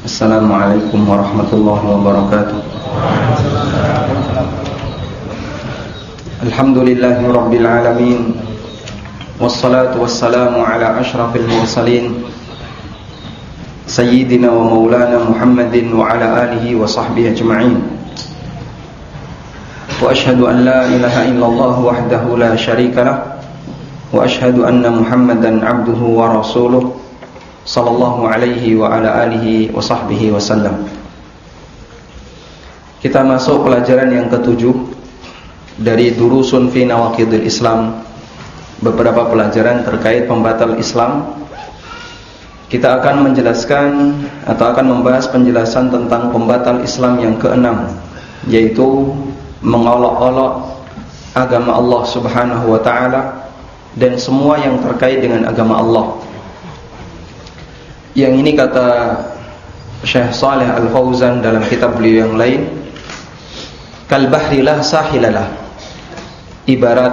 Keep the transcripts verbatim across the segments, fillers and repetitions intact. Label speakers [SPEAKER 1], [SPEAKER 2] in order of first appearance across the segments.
[SPEAKER 1] Assalamualaikum warahmatullahi wabarakatuh. Alhamdulillahi rabbil alamin. Wassalatu wassalamu ala ashrafil mursalin Sayyidina wa maulana Muhammadin wa ala alihi wa sahbihi ajma'in. Wa ashhadu an la ilaha illallah wahdahu la syarika lah, wa ashhadu anna Muhammadan abduhu wa rasuluh sallallahu alaihi wa ala alihi wa sahbihi wasallam. Kita masuk pelajaran yang ketujuh dari Durusun fi Nawaqidil Islam, beberapa pelajaran terkait pembatal Islam. Kita akan menjelaskan atau akan membahas penjelasan tentang pembatal Islam yang keenam, yaitu mengolok-olok agama Allah Subhanahu wa taala dan semua yang terkait dengan agama Allah. Yang ini kata Syekh Shalih Al-Fauzan dalam kitab beliau yang lain, kal bahri la sahilalah, ibarat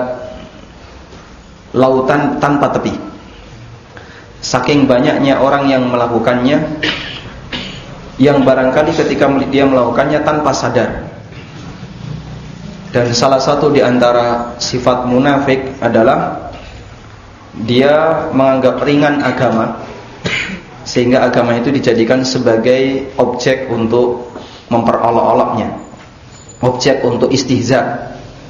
[SPEAKER 1] lautan tanpa tepi. Saking banyaknya orang yang melakukannya, yang barangkali ketika dia melakukannya tanpa sadar. Dan salah satu di antara sifat munafik adalah dia menganggap ringan agama, sehingga agama itu dijadikan sebagai objek untuk memperolok-oloknya, objek untuk istihza.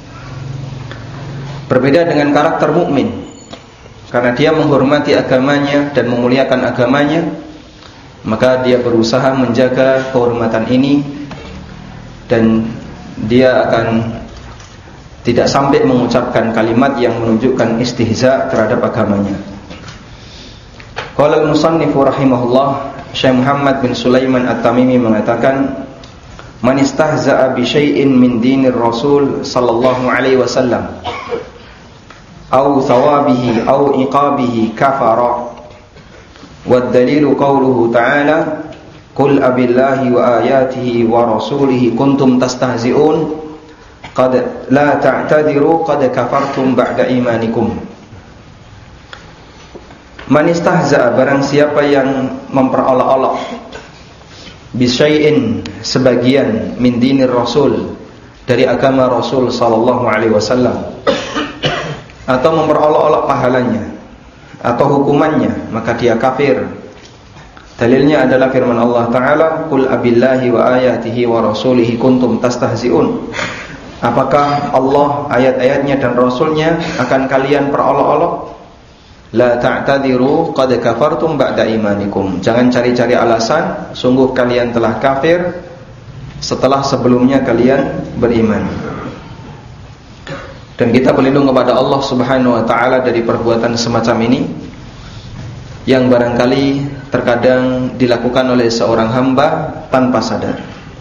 [SPEAKER 1] Berbeda dengan karakter mukmin, karena dia menghormati agamanya dan memuliakan agamanya, maka dia berusaha menjaga kehormatan ini dan dia akan tidak sampai mengucapkan kalimat yang menunjukkan istihza terhadap agamanya. Qala al-musannifu rahimahullah, Syekh Muhammad bin Sulaiman At-Tamimi mengatakan, man istahza'a bi syai'in min dinir Rasul sallallahu alaihi wasallam au thawabihi au iqabihi kafara. Wad dalilu qawluhu ta'ala, qul abillahi wa ayatihi wa rasulihi kuntum tastahzi'un qad la ta'tadiru qad kafartum ba'da imanikum. Man istahza'a, barang siapa yang memperolok-olok bisyai'in, sebagian, min dinir Rasul, dari agama Rasul sallallahu alaihi wasallam, atau memperolok-olok pahalanya atau hukumannya, maka dia kafir. Dalilnya adalah firman Allah Ta'ala, qul abillahi wa ayatihi wa rasulihi kuntum tastahzi'un. Apakah Allah, ayat-ayatnya dan Rasulnya akan kalian perolok-olok? La ta'tadiru qad kafartum ba'da imanikum. Jangan cari-cari alasan, sungguh kalian telah kafir setelah sebelumnya kalian beriman. Dan kita berlindung kepada Allah Subhanahu wa taala dari perbuatan semacam ini yang barangkali terkadang dilakukan oleh seorang hamba tanpa sadar.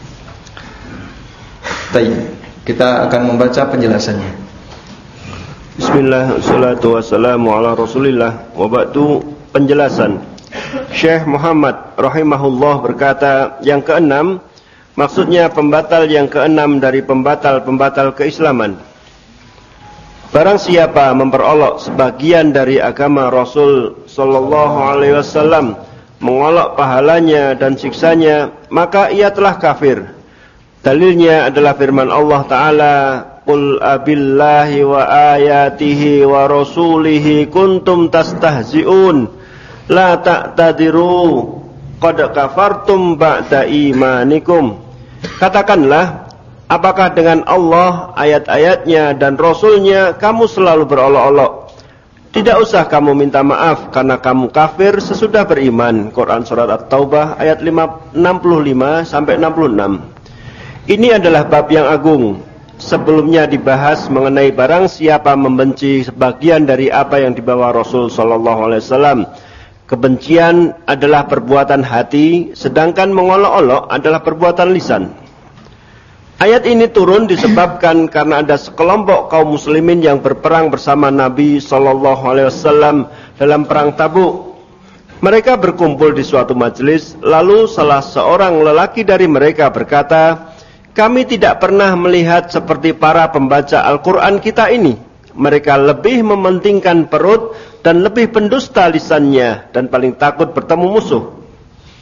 [SPEAKER 1] Baik, kita akan membaca penjelasannya.
[SPEAKER 2] Bismillah, wassalatu wassalamu ala rasulillah. Wa ba'du, penjelasan. Syekh Muhammad rahimahullah berkata, yang keenam, maksudnya pembatal yang keenam dari pembatal-pembatal keislaman. Barang siapa memperolok sebagian dari agama Rasul sallallahu alaihi wasallam, mengolok pahalanya dan siksanya, maka ia telah kafir. Dalilnya adalah firman Allah Ta'ala, qul abillahi wa ayatihi wa rasulihi kuntum tastahzi'un la ta'tadiru qad kafartum ba'da imanikum. Katakanlah, apakah dengan Allah, ayat-ayatnya dan Rasulnya kamu selalu berolok-olok? Tidak usah kamu minta maaf karena kamu kafir sesudah beriman. Quran Surat At-Taubah ayat enam puluh lima sampai enam puluh enam. Ini adalah bab yang agung. Sebelumnya dibahas mengenai barang siapa membenci sebagian dari apa yang dibawa Rasul sallallahu alaihi wasallam. Kebencian adalah perbuatan hati, sedangkan mengolok-olok adalah perbuatan lisan. Ayat ini turun disebabkan karena ada sekelompok kaum muslimin yang berperang bersama Nabi sallallahu alaihi wasallam dalam perang Tabuk. Mereka berkumpul di suatu majelis, lalu salah seorang lelaki dari mereka berkata, kami tidak pernah melihat seperti para pembaca Al-Quran kita ini. Mereka lebih mementingkan perut dan lebih pendusta lisannya dan paling takut bertemu musuh.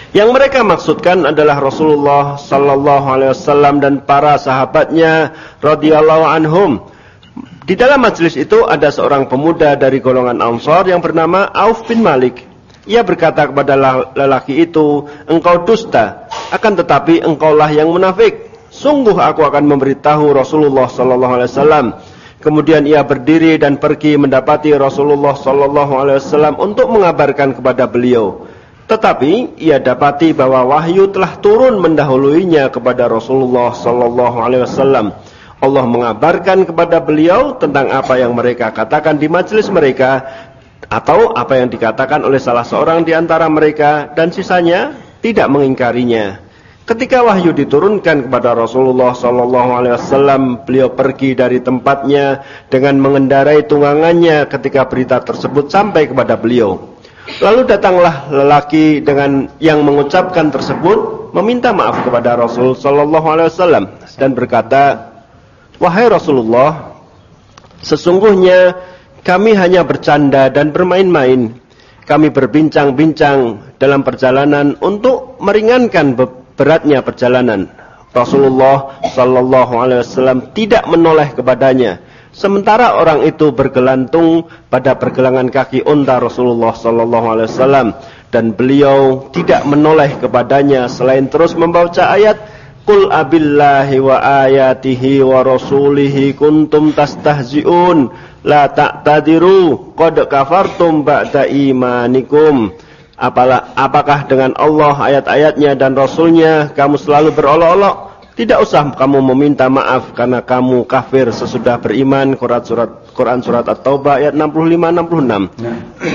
[SPEAKER 2] Yang mereka maksudkan adalah Rasulullah sallallahu alaihi wasallam dan para sahabatnya radhiyallahu anhum. Di dalam majelis itu ada seorang pemuda dari golongan Ansar yang bernama Auf bin Malik. Ia berkata kepada lelaki itu, "Engkau dusta, akan tetapi engkaulah yang munafik. Sungguh aku akan memberitahu Rasulullah sallallahu alaihi wasallam." Kemudian ia berdiri dan pergi mendapati Rasulullah sallallahu alaihi wasallam untuk mengabarkan kepada beliau. Tetapi ia dapati bahwa wahyu telah turun mendahuluinya kepada Rasulullah sallallahu alaihi wasallam. Allah mengabarkan kepada beliau tentang apa yang mereka katakan di majelis mereka atau apa yang dikatakan oleh salah seorang di antara mereka, dan sisanya tidak mengingkarinya. Ketika wahyu diturunkan kepada Rasulullah sallallahu alaihi wasallam, beliau pergi dari tempatnya dengan mengendarai tunggangannya ketika berita tersebut sampai kepada beliau. Lalu datanglah lelaki dengan yang mengucapkan tersebut meminta maaf kepada Rasul sallallahu alaihi wasallam dan berkata, "Wahai Rasulullah, sesungguhnya kami hanya bercanda dan bermain-main. Kami berbincang-bincang dalam perjalanan untuk meringankan beratnya perjalanan." Rasulullah sallallahu alaihi wasallam tidak menoleh kepadanya, sementara orang itu bergelantung pada pergelangan kaki unta Rasulullah sallallahu alaihi wasallam, dan beliau tidak menoleh kepadanya selain terus membaca ayat, "Qul abillahi wa ayatihi wa rasulihi kuntum tastahzi'un la ta'tadiru qad kafartum ba'da imanikum." Apalah, apakah dengan Allah, ayat-ayatnya dan Rasulnya kamu selalu berolok-olok? Tidak usah kamu meminta maaf karena kamu kafir sesudah beriman. Quran surat Quran surat At-Taubah ayat enam puluh lima enam puluh enam.
[SPEAKER 1] Nah.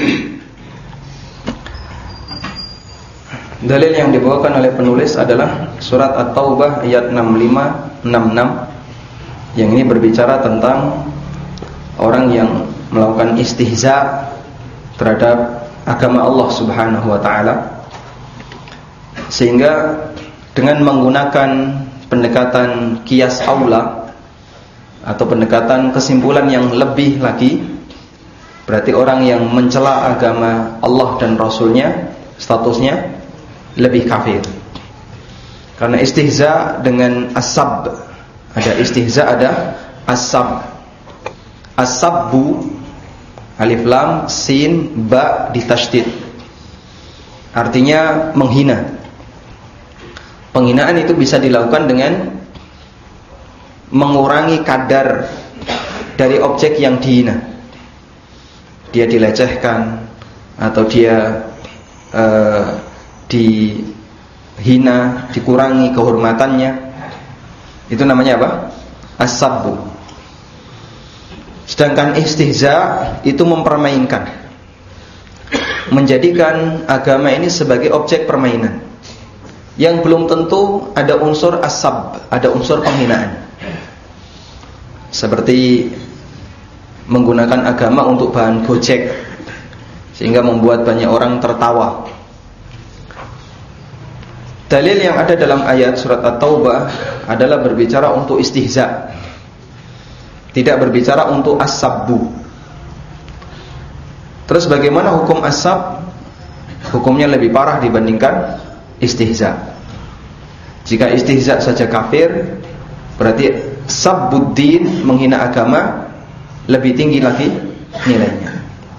[SPEAKER 1] Dalil yang dibawakan oleh penulis adalah surat At-Taubah ayat enam puluh lima enam puluh enam, yang ini berbicara tentang orang yang melakukan istihza terhadap agama Allah Subhanahu wa taala, sehingga dengan menggunakan pendekatan qiyas aula atau pendekatan kesimpulan yang lebih lagi, berarti orang yang mencela agama Allah dan Rasulnya statusnya lebih kafir. Karena istihza dengan as-sab, ada istihza, ada as-sab. As-sabbu alif lam sin ba ditasydid, artinya menghina. Penghinaan itu bisa dilakukan dengan mengurangi kadar dari objek yang dihina. Dia dilecehkan atau dia uh, dihina, dikurangi kehormatannya. Itu namanya apa? As-sabbu. Sedangkan istihza itu mempermainkan, menjadikan agama ini sebagai objek permainan yang belum tentu ada unsur as-sab, ada unsur penghinaan. Seperti menggunakan agama untuk bahan gojek, sehingga membuat banyak orang tertawa. Dalil yang ada dalam ayat surat At-Taubah adalah berbicara untuk istihza, tidak berbicara untuk as-sabbu. Terus bagaimana hukum as-sab? Hukumnya lebih parah dibandingkan istihza. Jika istihza saja kafir, berarti sabbuddin, menghina agama, lebih tinggi lagi nilainya.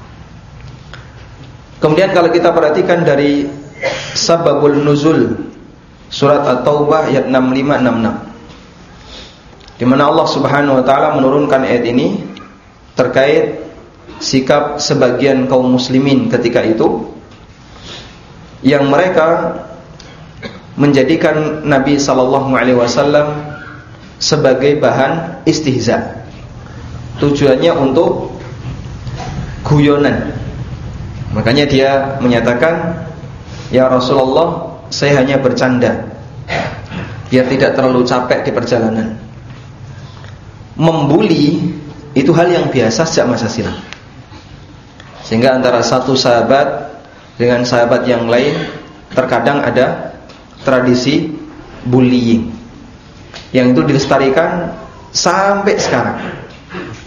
[SPEAKER 1] Kemudian kalau kita perhatikan dari sababul nuzul surat At-Taubah ayat enam puluh lima enam puluh enam, di mana Allah Subhanahu wa taala menurunkan ayat ini terkait sikap sebagian kaum muslimin ketika itu, yang mereka menjadikan Nabi sallallahu alaihi wasallam sebagai bahan istihza. Tujuannya untuk guyonan. Makanya dia menyatakan, "Ya Rasulullah, saya hanya bercanda biar tidak terlalu capek di perjalanan." Membuli itu hal yang biasa sejak masa silam, sehingga antara satu sahabat dengan sahabat yang lain terkadang ada tradisi bullying yang itu dilestarikan sampai sekarang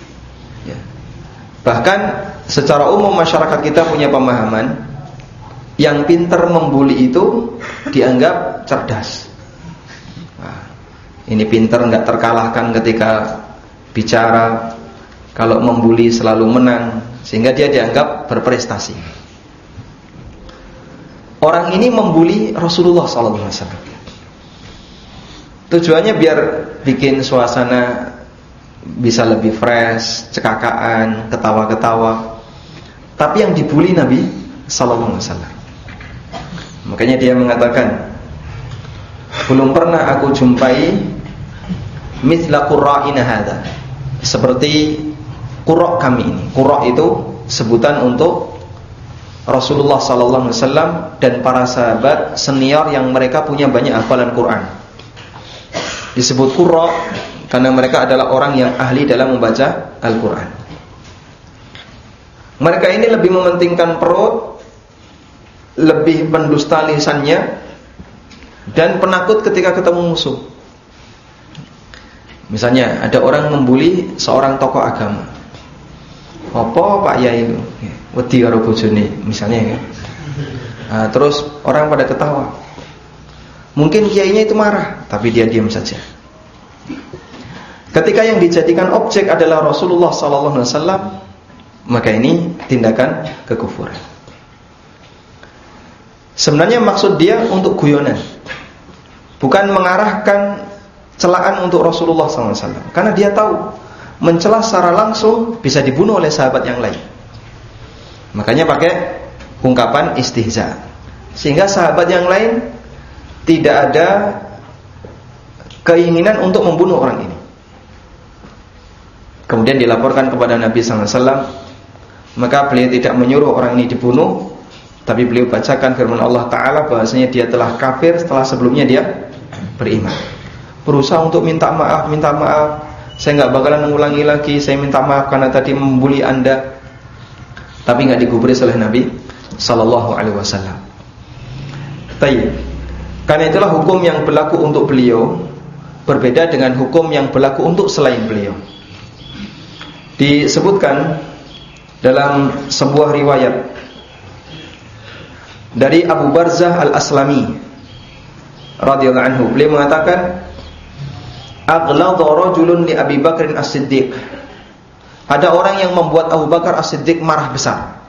[SPEAKER 1] ya. Bahkan secara umum masyarakat kita punya pemahaman yang pintar membuli itu dianggap cerdas. Nah, ini pintar, nggak terkalahkan ketika bicara, kalau membuli selalu menang, sehingga dia dianggap berprestasi. Orang ini membuli Rasulullah sallallahu alaihi wasallam. Tujuannya biar bikin suasana bisa lebih fresh, cekakaan, ketawa-ketawa. Tapi yang dibuli Nabi sallallahu alaihi wasallam. Makanya dia mengatakan, belum pernah aku jumpai mithla qurra'ina hadza, seperti qurra' kami ini. Qurra' itu sebutan untuk Rasulullah sallallahu alaihi wasallam dan para sahabat senior yang mereka punya banyak hafalan Quran. Disebut qurra' karena mereka adalah orang yang ahli dalam membaca Al-Quran. Mereka ini lebih mementingkan perut, lebih pendusta lisannya, dan penakut ketika ketemu musuh. Misalnya ada orang membuli seorang tokoh agama. Apa Pak Yai itu? Wedi karo bojone misalnya ya. Nah, terus orang pada ketawa. Mungkin kiainya itu marah, tapi dia diam saja. Ketika yang dijadikan objek adalah Rasulullah sallallahu alaihi wasallam, maka ini tindakan kekufuran. Sebenarnya maksud dia untuk guyonan, bukan mengarahkan celaan untuk Rasulullah sallallahu alaihi wasallam, karena dia tahu mencela secara langsung bisa dibunuh oleh sahabat yang lain. Makanya pakai ungkapan istihza, sehingga sahabat yang lain tidak ada keinginan untuk membunuh orang ini. Kemudian dilaporkan kepada Nabi sallallahu alaihi wasallam, maka beliau tidak menyuruh orang ini dibunuh, tapi beliau bacakan firman Allah Ta'ala bahwasanya dia telah kafir setelah sebelumnya dia beriman. Berusaha untuk minta maaf, minta maaf, saya nggak bakalan mengulangi lagi, saya minta maaf karena tadi membuli anda. Tapi nggak digubris oleh Nabi sallallahu alaihi wasallam. Tayyib. Karena itulah hukum yang berlaku untuk beliau berbeda dengan hukum yang berlaku untuk selain beliau. Disebutkan dalam sebuah riwayat dari Abu Barzah Al-Aslami radhiyallahu anhu, beliau mengatakan, aghladha rajulun li Abi Bakr As-Siddiq. Ada orang yang membuat Abu Bakar As-Siddiq marah besar.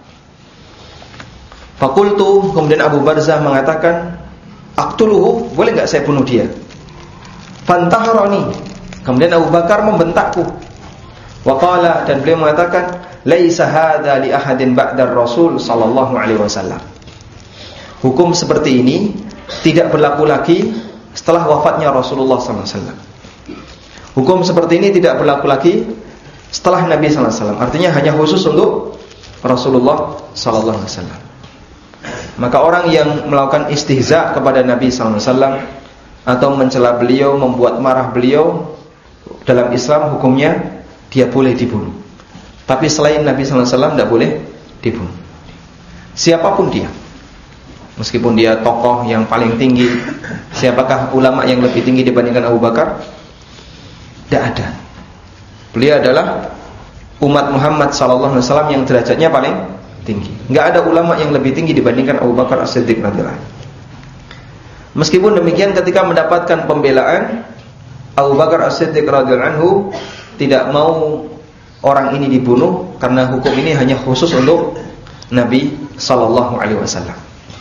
[SPEAKER 1] Fakultu, kemudian Abu Barzah mengatakan, aqtuluhu, boleh enggak saya bunuh dia? Fantaharani, kemudian Abu Bakar membentakku. Waqala, dan beliau mengatakan, laisa hadza li ahadin ba'dar Rasul sallallahu alaihi wasallam. Hukum seperti ini tidak berlaku lagi setelah wafatnya Rasulullah sallallahu alaihi wasallam. Hukum seperti ini tidak berlaku lagi setelah Nabi sallallahu alaihi wasallam. Artinya hanya khusus untuk Rasulullah sallallahu alaihi wasallam. Maka orang yang melakukan istihza kepada Nabi sallallahu alaihi wasallam atau mencela beliau, membuat marah beliau, dalam Islam hukumnya dia boleh dibunuh. Tapi selain Nabi sallallahu alaihi wasallam tidak boleh dibunuh. Siapapun dia, meskipun dia tokoh yang paling tinggi. Siapakah ulama yang lebih tinggi dibandingkan Abu Bakar? Tidak ada. Beliau adalah umat Muhammad sallallahu alaihi wasallam yang derajatnya paling tinggi. Enggak ada ulama yang lebih tinggi dibandingkan Abu Bakar As-Siddiq radhiyallahu anhu. Meskipun demikian, ketika mendapatkan pembelaan, Abu Bakar As-Siddiq radhiyallahu anhu tidak mau orang ini dibunuh karena hukum ini hanya khusus untuk Nabi sallallahu alaihi wasallam.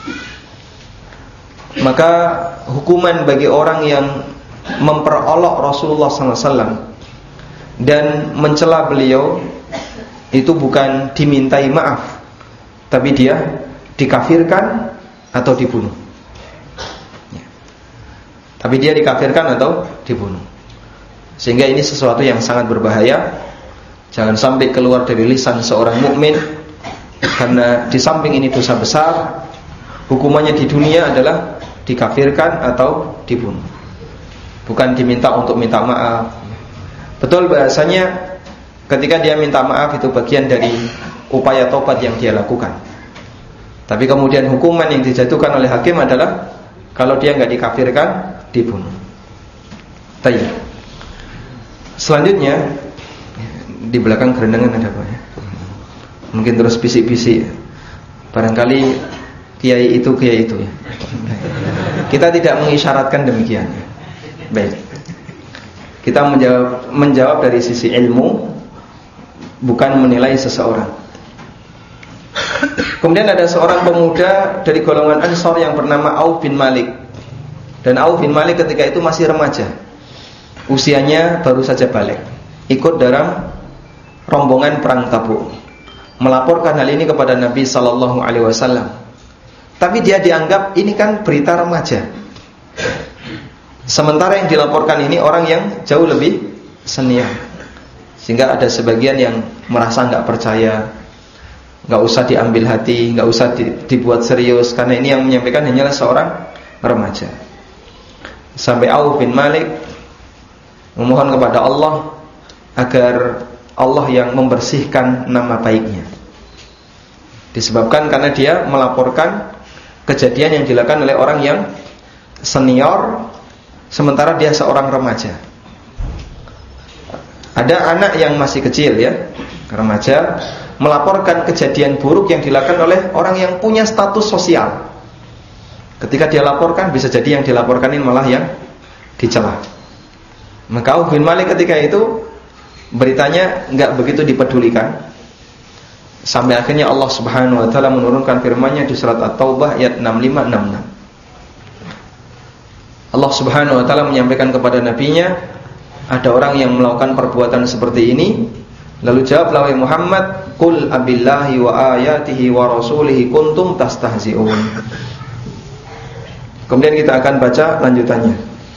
[SPEAKER 1] Maka hukuman bagi orang yang memperolok Rasulullah sallallahu alaihi wasallam dan mencela beliau itu bukan dimintai maaf, tapi dia dikafirkan atau dibunuh. Ya. Tapi dia dikafirkan atau dibunuh. Sehingga ini sesuatu yang sangat berbahaya. Jangan sampai keluar dari lisan seorang mukmin, karena di samping ini dosa besar, hukumannya di dunia adalah dikafirkan atau dibunuh. Bukan diminta untuk minta maaf. Betul bahasanya ketika dia minta maaf itu bagian dari upaya tobat yang dia lakukan. Tapi kemudian hukuman yang dijatuhkan oleh hakim adalah kalau dia nggak dikafirkan, dibunuh. Tayyib. Selanjutnya di belakang gerendangan ada apa ya? Mungkin terus bisik-bisik. Barangkali kiai itu kiai itu ya. Kita tidak mengisyaratkan demikian. Baik. Kita menjawab menjawab dari sisi ilmu, bukan menilai seseorang. Kemudian ada seorang pemuda dari golongan Ansor yang bernama Auf bin Malik. Dan Auf bin Malik ketika itu masih remaja, usianya baru saja balik, ikut dalam rombongan perang Tabuk, melaporkan hal ini kepada Nabi sallallahu alaihi wasallam. Tapi dia dianggap ini kan berita remaja, sementara yang dilaporkan ini orang yang jauh lebih senior. Sehingga ada sebagian yang merasa nggak percaya, nggak usah diambil hati, nggak usah di, dibuat serius, karena ini yang menyampaikan hanyalah seorang remaja. Sampai Auf bin Malik memohon kepada Allah agar Allah yang membersihkan nama baiknya, disebabkan karena dia melaporkan kejadian yang dilakukan oleh orang yang senior, sementara dia seorang remaja. Ada anak yang masih kecil ya, remaja, melaporkan kejadian buruk yang dilakukan oleh orang yang punya status sosial. Ketika dia laporkan, bisa jadi yang dilaporkanin malah yang dicela. Maka Auf bin Malik ketika itu beritanya nggak begitu dipedulikan, sampai akhirnya Allah Subhanahu wa taala menurunkan firman-Nya di surat At-Taubah ayat enam puluh lima enam puluh enam. Allah Subhanahu wa taala menyampaikan kepada nabinya, ada orang yang melakukan perbuatan seperti ini. Lalu jawablah wahai Muhammad, qul abillahi wa ayatihi wa rasulihi kuntum tastahzi'un. Kemudian kita akan baca lanjutannya.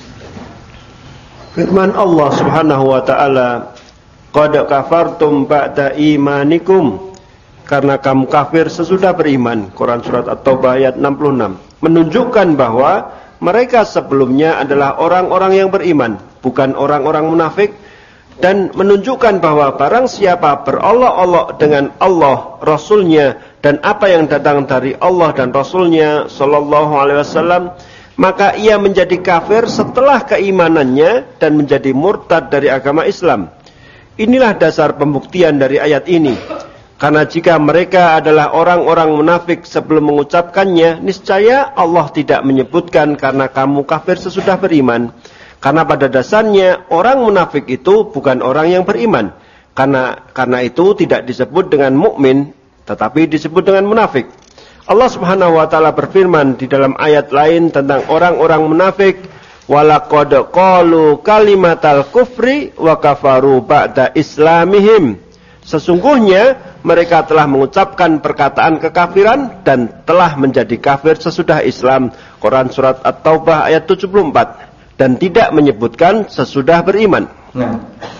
[SPEAKER 2] Firman Allah Subhanahu wa taala, qad kafartum ba'da imanikum, karena kamu kafir sesudah beriman. Quran surat At-Taubah ayat enam puluh enam. Menunjukkan bahwa mereka sebelumnya adalah orang-orang yang beriman, bukan orang-orang munafik, dan menunjukkan bahwa barang siapa berolok-olok dengan Allah, Rasulnya, dan apa yang datang dari Allah dan Rasulnya Sallallahu Alaihi Wasallam, maka ia menjadi kafir setelah keimanannya dan menjadi murtad dari agama Islam. Inilah dasar pembuktian dari ayat ini. Karena jika mereka adalah orang-orang munafik sebelum mengucapkannya, niscaya Allah tidak menyebutkan karena kamu kafir sesudah beriman. Karena pada dasarnya orang munafik itu bukan orang yang beriman. Karena karena itu tidak disebut dengan mukmin, tetapi disebut dengan munafik. Allah Subhanahu wa taala berfirman di dalam ayat lain tentang orang-orang munafik, walaqad qalu kalimatal kufri wa kafaru ba'da islamihim. Sesungguhnya mereka telah mengucapkan perkataan kekafiran dan telah menjadi kafir sesudah Islam. Quran surat At-Taubah ayat tujuh puluh empat. Dan tidak menyebutkan sesudah beriman.
[SPEAKER 1] Nah,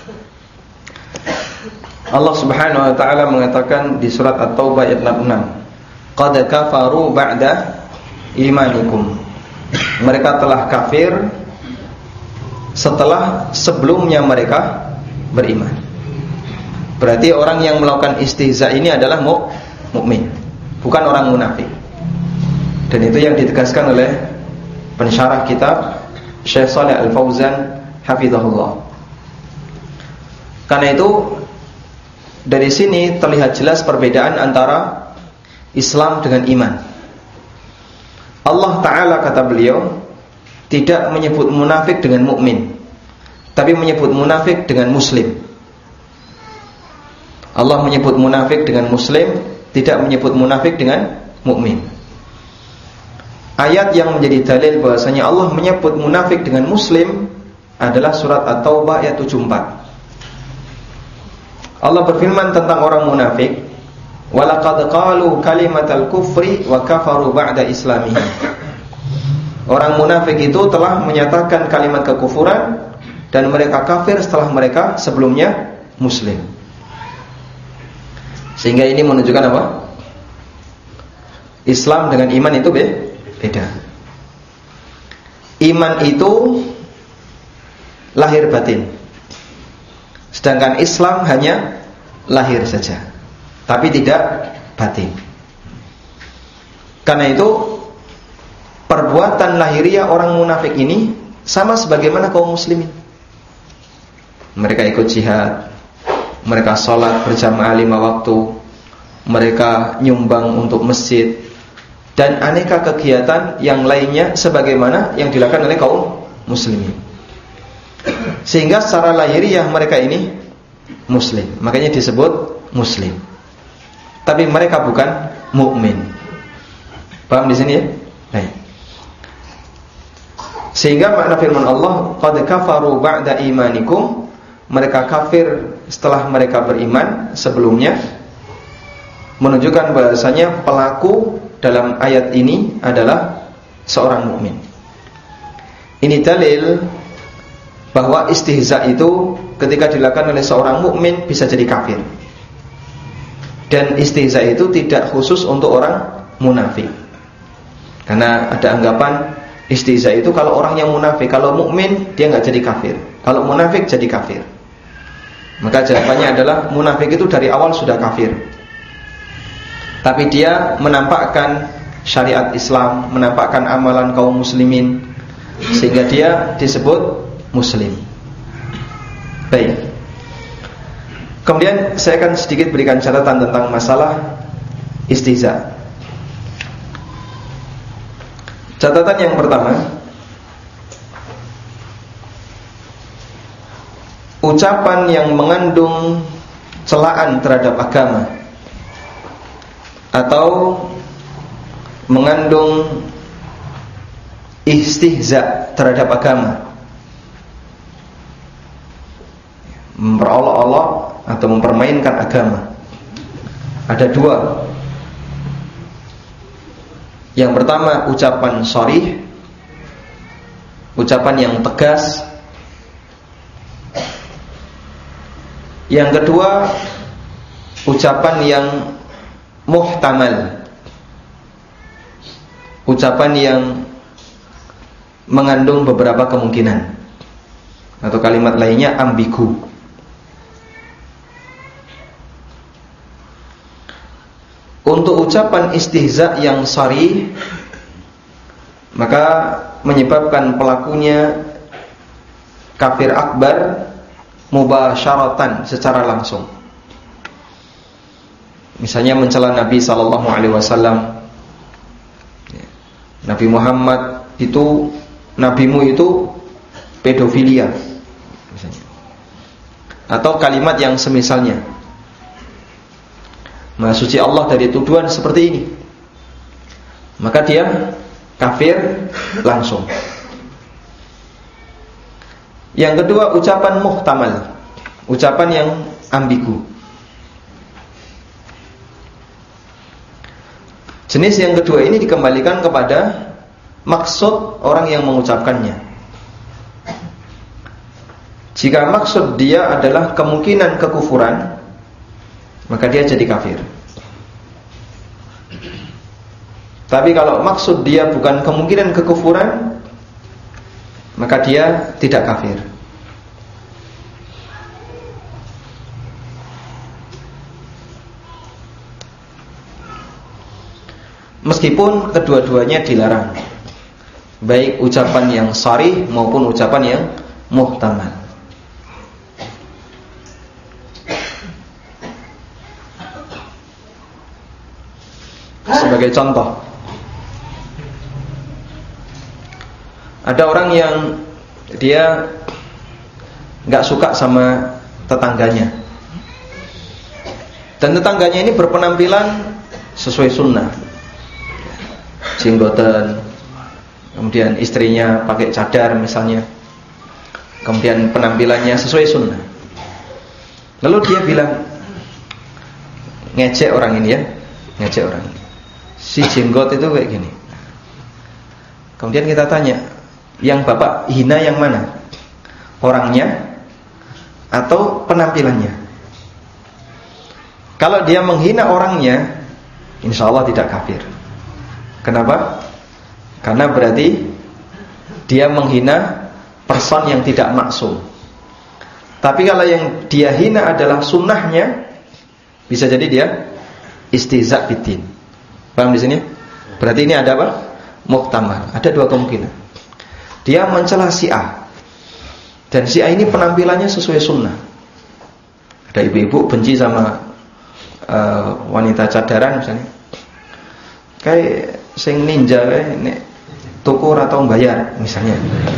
[SPEAKER 1] Allah Subhanahu wa taala mengatakan di surat At-Taubah ayat enam puluh enam, qad kafaru ba'da imanikum. Mereka telah kafir setelah sebelumnya mereka beriman. Berarti orang yang melakukan istihza ini adalah mukmin, bukan orang munafik. Dan itu yang ditegaskan oleh pensyarah kitab Syekh Shalih Al-Fauzan hafizahullah. Karena itu dari sini terlihat jelas perbedaan antara Islam dengan iman. Allah Ta'ala kata beliau tidak menyebut munafik dengan mukmin, tapi menyebut munafik dengan muslim. Allah menyebut munafik dengan muslim, tidak menyebut munafik dengan mukmin. Ayat yang menjadi dalil bahwasanya Allah menyebut munafik dengan muslim adalah surat At-Taubah ayat tujuh puluh empat. Allah berfirman tentang orang munafik, walaqad qalu kalimatal kufri wa kafaru ba'da islamihim. Orang munafik itu telah menyatakan kalimat kekufuran dan mereka kafir setelah mereka sebelumnya muslim. Sehingga ini menunjukkan apa? Islam dengan iman itu be beda. Iman itu lahir batin, sedangkan Islam hanya lahir saja, tapi tidak batin. Karena itu perbuatan lahiriah orang munafik ini sama sebagaimana kaum muslimin. Mereka ikut jihad, mereka sholat berjamaah lima waktu, mereka nyumbang untuk masjid, dan aneka kegiatan yang lainnya sebagaimana yang dilakukan oleh kaum muslimin. Sehingga secara lahiriah mereka ini muslim, makanya disebut muslim. Tapi mereka bukan mukmin. Paham di sini ya? Baik. Sehingga makna firman Allah, qad kafaru ba'da imanikum, mereka kafir setelah mereka beriman sebelumnya, menunjukkan bahasanya pelaku dalam ayat ini adalah seorang mukmin. Ini dalil bahwa istihza itu ketika dilakukan oleh seorang mukmin bisa jadi kafir. Dan istihza itu tidak khusus untuk orang munafik. Karena ada anggapan istihza itu kalau orang yang munafik, kalau mukmin dia nggak jadi kafir, kalau munafik jadi kafir. Maka jawabannya adalah munafik itu dari awal sudah kafir, tapi dia menampakkan syariat Islam, menampakkan amalan kaum muslimin, sehingga dia disebut muslim. Baik. Kemudian saya akan sedikit berikan catatan tentang masalah istihza. Catatan yang pertama, ucapan yang mengandung celaan terhadap agama atau mengandung istihza terhadap agama, memperolok-olok atau mempermainkan agama, ada dua. Yang pertama ucapan sharih, ucapan yang tegas. Yang kedua ucapan yang muhtamal, ucapan yang mengandung beberapa kemungkinan, atau kalimat lainnya ambigu. Untuk ucapan istihza yang sharih, maka menyebabkan pelakunya kafir akbar mubasyaratan, secara langsung. Misalnya mencela Nabi sallallahu alaihi wasallam, Nabi Muhammad itu, nabimu itu pedofilia misalnya. Atau kalimat yang semisalnya. Maha suci Allah dari tuduhan seperti ini, maka dia kafir langsung. Yang kedua ucapan muhtamal, ucapan yang ambigu. Jenis yang kedua ini dikembalikan kepada maksud orang yang mengucapkannya. Jika maksud dia adalah kemungkinan kekufuran, maka dia jadi kafir. Tapi kalau maksud dia bukan kemungkinan kekufuran, maka dia tidak kafir. Meskipun kedua-duanya dilarang, baik ucapan yang sharih maupun ucapan yang muhtamal. Sebagai contoh, ada orang yang dia nggak suka sama tetangganya, dan tetangganya ini berpenampilan sesuai sunnah, jenggotan, kemudian istrinya pakai cadar misalnya, kemudian penampilannya sesuai sunnah. Lalu dia bilang, ngecek orang ini ya, ngecek orang ini, si jenggot itu kayak gini. Kemudian kita tanya, yang bapak hina yang mana? Orangnya atau penampilannya? Kalau dia menghina orangnya, insya Allah tidak kafir. Kenapa? Karena berarti dia menghina person yang tidak maksum. Tapi kalau yang dia hina adalah sunnahnya, bisa jadi dia istihza bidin. Paham di sini? Berarti ini ada apa? Muhtamal. Ada dua kemungkinan. Dia mencela si A, dan si A ini penampilannya sesuai sunnah. Ada ibu-ibu benci sama uh, wanita cadaran misalnya. Kayak sing ninja wae nek tuku ora tau bayar misalnya.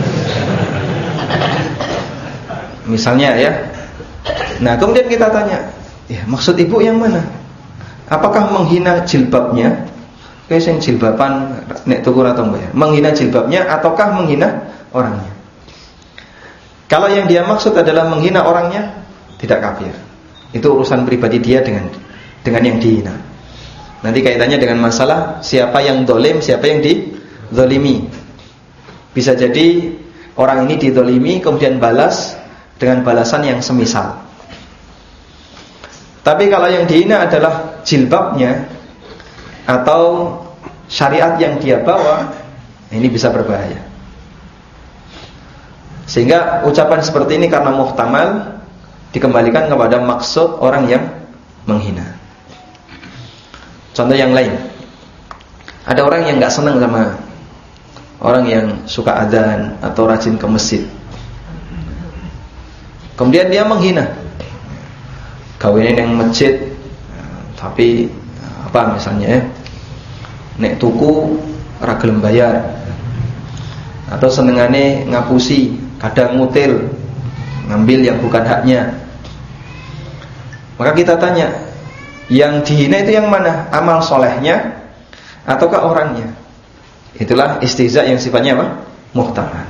[SPEAKER 1] Misalnya ya. Nah, kemudian kita tanya, ya maksud ibu yang mana? Apakah menghina jilbabnya? Kayak sing jilbaban nek tuku ora tau bayar. Menghina jilbabnya ataukah menghina orangnya? Kalau yang dia maksud adalah menghina orangnya, tidak kafir. Itu urusan pribadi dia dengan dengan yang dihina. Nanti kaitannya dengan masalah siapa yang dolim, siapa yang dizolimi. Bisa jadi orang ini dizolimi kemudian balas dengan balasan yang semisal. Tapi kalau yang dihina adalah jilbabnya atau syariat yang dia bawa, ini bisa berbahaya. Sehingga ucapan seperti ini karena muhtamal dikembalikan kepada maksud orang yang menghina. Contoh yang lain, ada orang yang gak senang sama orang yang suka adzan atau rajin ke masjid. Kemudian dia menghina, gawene yang masjid, tapi apa misalnya ya, nek tuku ora gelem bayar, atau senengane ngapusi, kadang ngutil, ngambil yang bukan haknya. Maka kita tanya, yang dihina itu yang mana? Amal solehnya ataukah orangnya? Itulah istihza yang sifatnya apa? Muhtamal.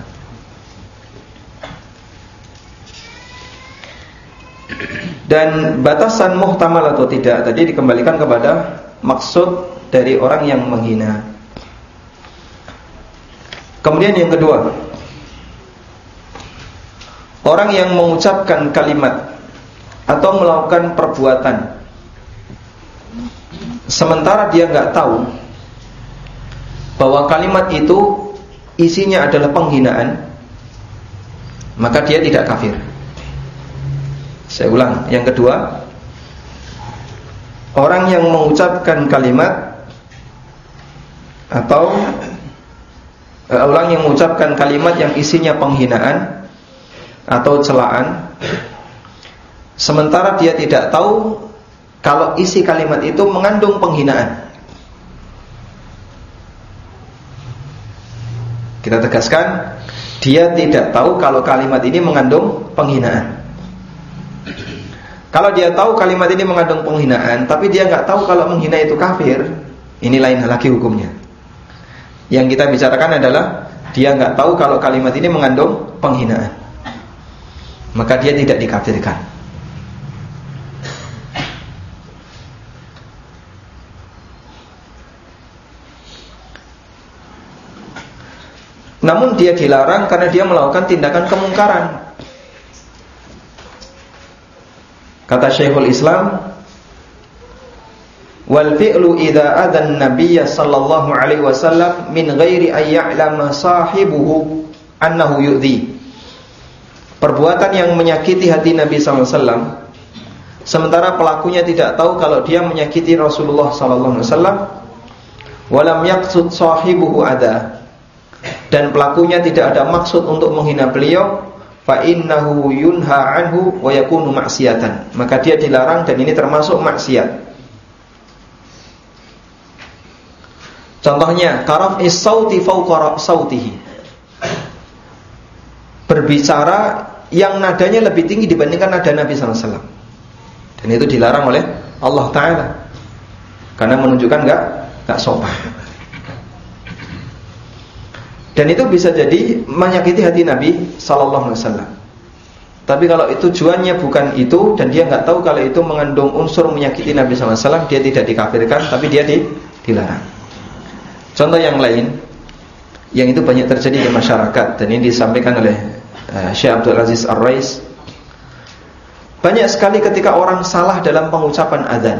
[SPEAKER 1] Dan batasan muhtamal atau tidak tadi dikembalikan kepada maksud dari orang yang menghina. Kemudian yang kedua, orang yang mengucapkan kalimat atau melakukan perbuatan sementara dia nggak tahu bahwa kalimat itu isinya adalah penghinaan, maka dia tidak kafir. Saya ulang, yang kedua, orang yang mengucapkan kalimat atau uh, orang yang mengucapkan kalimat yang isinya penghinaan atau celaan, sementara dia tidak tahu kalau isi kalimat itu mengandung penghinaan. Kita tegaskan, dia tidak tahu kalau kalimat ini mengandung penghinaan. Kalau dia tahu kalimat ini mengandung penghinaan, tapi dia nggak tahu kalau menghina itu kafir, ini lain lagi hukumnya. Yang kita bicarakan adalah dia nggak tahu kalau kalimat ini mengandung penghinaan, maka dia tidak dikafirkan. Namun dia dilarang karena dia melakukan tindakan kemungkaran. Kata Syekhul Islam, wal fi'lu idza adzan nabiyya sallallahu alaihi wasallam min ghairi ay ya'lama sahibuhu annahu yu'dhi. Perbuatan yang menyakiti hati Nabi sallallahu alaihi wasallam sementara pelakunya tidak tahu kalau dia menyakiti Rasulullah sallallahu alaihi wasallam, walam yaqsud sahibuhu adha, dan pelakunya tidak ada maksud untuk menghina beliau, fa innahu yunha anhu wa yakunu maksiatan, maka dia dilarang dan ini termasuk maksiat. Contohnya, karaf'is sauti fawqa sautihi, berbicara yang nadanya lebih tinggi dibandingkan nada Nabi sallallahu alaihi wasallam, dan itu dilarang oleh Allah Ta'ala karena menunjukkan enggak enggak sopan. Dan itu bisa jadi menyakiti hati Nabi sallallahu alaihi wasallam. Tapi kalau itu tujuannya bukan itu dan dia nggak tahu kalau itu mengandung unsur menyakiti Nabi sallallahu alaihi wasallam, dia tidak dikafirkan, tapi dia di, dilarang. Contoh yang lain yang itu banyak terjadi di masyarakat dan ini disampaikan oleh uh, Syekh Abdul Aziz Ar-Rais. Banyak sekali ketika orang salah dalam pengucapan adzan.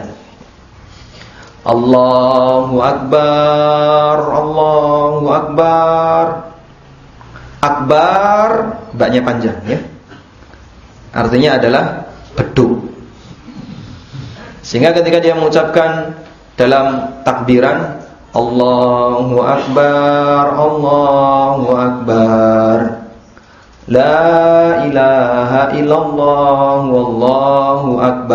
[SPEAKER 1] Allahu Akbar, Allahu Akbar. Akbar baknya panjang ya. Artinya adalah beduk. Sehingga ketika dia mengucapkan dalam takbiran Allahu Akbar, Allahu Akbar, la ilaha illallah, wallahu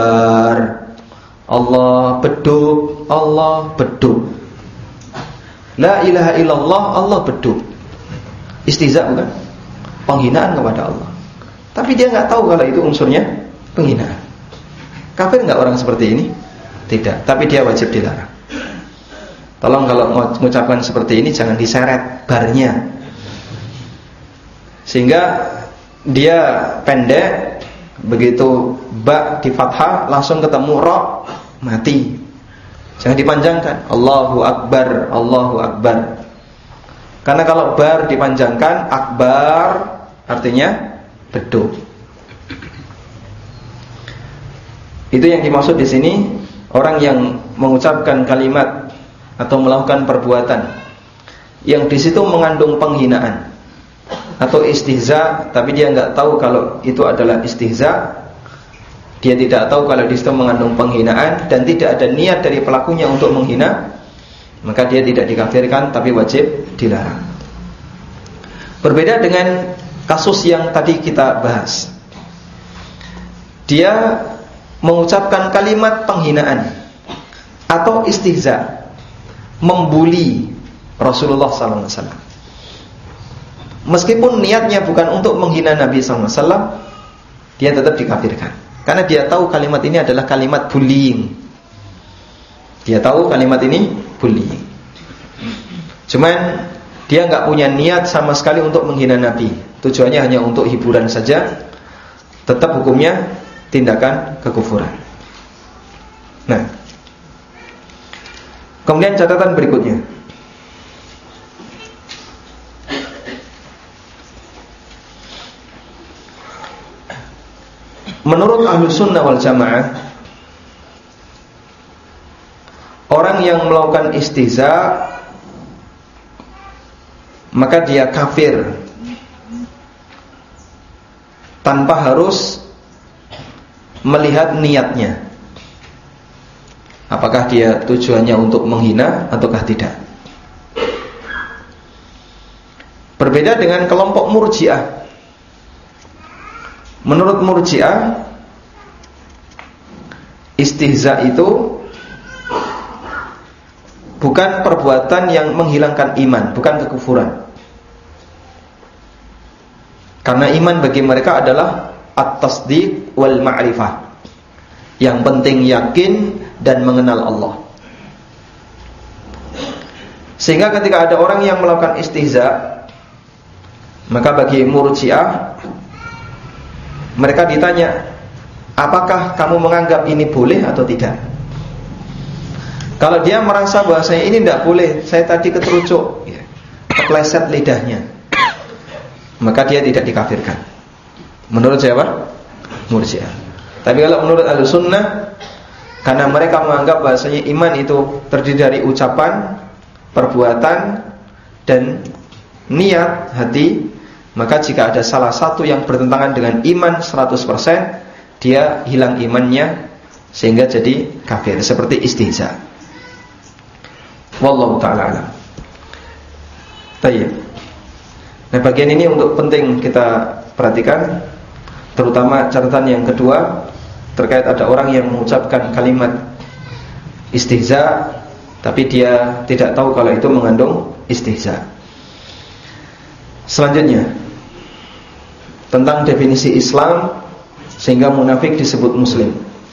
[SPEAKER 1] akbar, Allah beduk, Allah beduk. La ilaha illallah, Allah beduk. Istihza bukan? Penghinaan kepada Allah. Tapi dia nggak tahu kalau itu unsurnya penghinaan. Kafir nggak orang seperti ini? Tidak. Tapi dia wajib dilarang. Tolong kalau mengucapkan seperti ini jangan diseret barnya, sehingga dia pendek, begitu ba di fathah langsung ketemu ro, mati. Jangan dipanjangkan. Allahu Akbar, Allahu Akbar. Karena kalau bar dipanjangkan, akbar artinya beduk. Itu yang dimaksud di sini, orang yang mengucapkan kalimat atau melakukan perbuatan yang di situ mengandung penghinaan atau istihza, tapi dia nggak tahu kalau itu adalah istihza. Dia tidak tahu kalau di situ mengandung penghinaan dan tidak ada niat dari pelakunya untuk menghina, maka dia tidak dikafirkan tapi wajib dilarang. Berbeda dengan kasus yang tadi kita bahas. Dia mengucapkan kalimat penghinaan atau istihza, membuli Rasulullah sallallahu alaihi wasallam. Meskipun niatnya bukan untuk menghina Nabi sallallahu alaihi wasallam, dia tetap dikafirkan. Karena dia tahu kalimat ini adalah kalimat bullying. Dia tahu kalimat ini bullying. Cuman dia nggak punya niat sama sekali untuk menghina Nabi. Tujuannya hanya untuk hiburan saja. Tetap hukumnya tindakan kekufuran. Nah, kemudian catatan berikutnya. Menurut Ahlus Sunnah wal Jamaah, orang yang melakukan istihza maka dia kafir tanpa harus melihat niatnya. Apakah dia tujuannya untuk menghina ataukah tidak? Berbeda dengan kelompok Murji'ah. Menurut Murji'ah, istihza itu bukan perbuatan yang menghilangkan iman, bukan kekufuran. Karena iman bagi mereka adalah at-tasdiq wal ma'rifah. Yang penting yakin dan mengenal Allah. Sehingga ketika ada orang yang melakukan istihza, maka bagi Murji'ah, mereka ditanya, apakah kamu menganggap ini boleh atau tidak? Kalau dia merasa bahwasanya ini tidak boleh, saya tadi keterucuk, ya, kepleset lidahnya, maka dia tidak dikafirkan. Menurut siapa? Murji'ah. Tapi kalau menurut Ahlussunnah, karena mereka menganggap bahwasanya iman itu terdiri dari ucapan, perbuatan, dan niat hati, maka jika ada salah satu yang bertentangan dengan iman seratus persen, dia hilang imannya sehingga jadi kafir, seperti istihza. Wallahu ta'ala alam. Baik. Nah, bagian ini untuk penting kita perhatikan, terutama catatan yang kedua terkait ada orang yang mengucapkan kalimat istihza tapi dia tidak tahu kalau itu mengandung istihza. Selanjutnya, tentang definisi Islam sehingga munafik disebut muslim.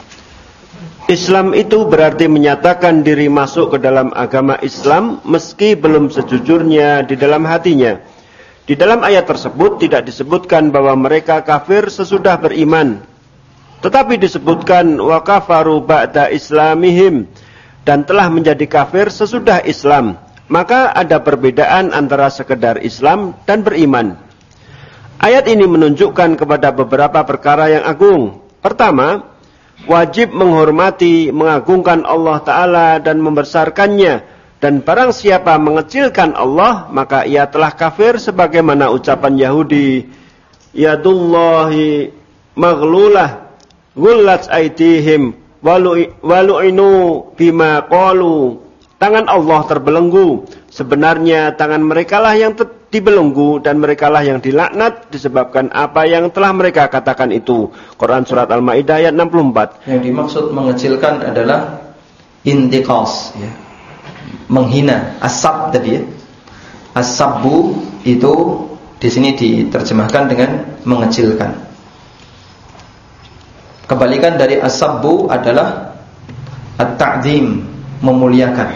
[SPEAKER 2] Islam itu berarti menyatakan diri masuk ke dalam agama Islam meski belum sejujurnya di dalam hatinya. Di dalam ayat tersebut tidak disebutkan bahwa mereka kafir sesudah beriman, tetapi disebutkan wa kafaru ba'da islamihim, dan telah menjadi kafir sesudah Islam. Maka ada perbedaan antara sekedar Islam dan beriman. Ayat ini menunjukkan kepada beberapa perkara yang agung. Pertama, wajib menghormati, mengagungkan Allah Ta'ala dan membesarkannya. Dan barang siapa mengecilkan Allah, maka ia telah kafir, sebagaimana ucapan Yahudi, yadullahi maghlulah gullat aydihim walu'inu bima qalu. Tangan Allah terbelenggu, sebenarnya tangan merekalah yang dibelenggu dan merekalah yang dilaknat disebabkan apa yang telah mereka katakan itu. Quran surat Al-Maidah ayat enam puluh empat.
[SPEAKER 1] Yang dimaksud mengecilkan adalah intiqas, ya. menghina. As-sab tadi ya. As-sabbu itu di sini diterjemahkan dengan mengecilkan. Kebalikan dari as-sabbu adalah at-ta'zim, memuliakan.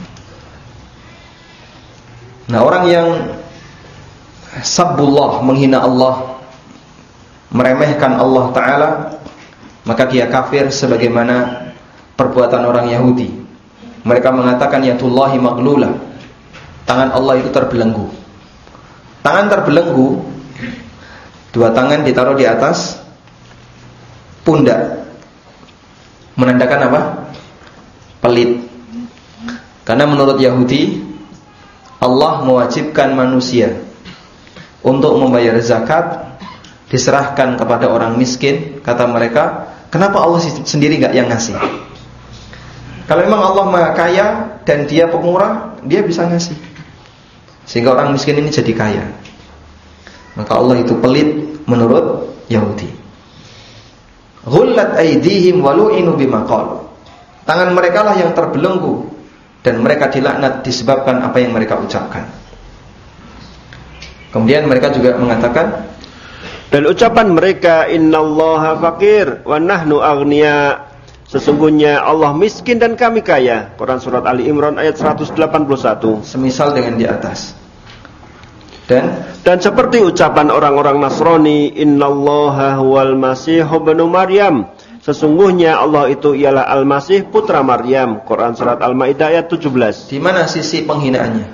[SPEAKER 1] Nah, orang yang sabbullah, menghina Allah, meremehkan Allah Ta'ala, maka dia kafir sebagaimana perbuatan orang Yahudi. Mereka mengatakan yadullahi maglulah, tangan Allah itu terbelenggu. Tangan terbelenggu, dua tangan ditaruh di atas pundak, menandakan apa? Pelit. Karena menurut Yahudi, Allah mewajibkan manusia untuk membayar zakat, diserahkan kepada orang miskin. Kata mereka, kenapa Allah sendiri gak yang ngasih? Kalau memang Allah Maha Kaya dan Dia pemurah, Dia bisa ngasih, sehingga orang miskin ini jadi kaya. Maka Allah itu pelit menurut Yahudi. Ghullat aydihim walu'inu bima qalu. Tangan mereka lah yang terbelenggu dan mereka dilaknat disebabkan apa yang mereka ucapkan. Kemudian mereka juga mengatakan,
[SPEAKER 2] dan ucapan mereka, innallaha faqir wa nahnu aghnia, sesungguhnya Allah miskin dan kami kaya. Quran surat Ali Imran ayat seratus delapan puluh satu.
[SPEAKER 1] Semisal dengan di atas. Dan
[SPEAKER 2] dan seperti ucapan orang-orang Nasrani, innallaha huwal masih ibnu Maryam, sesungguhnya Allah itu ialah Al-Masih putra Maryam. Quran surat Al-Maidah ayat tujuh belas.
[SPEAKER 1] Di mana sisi penghinaannya?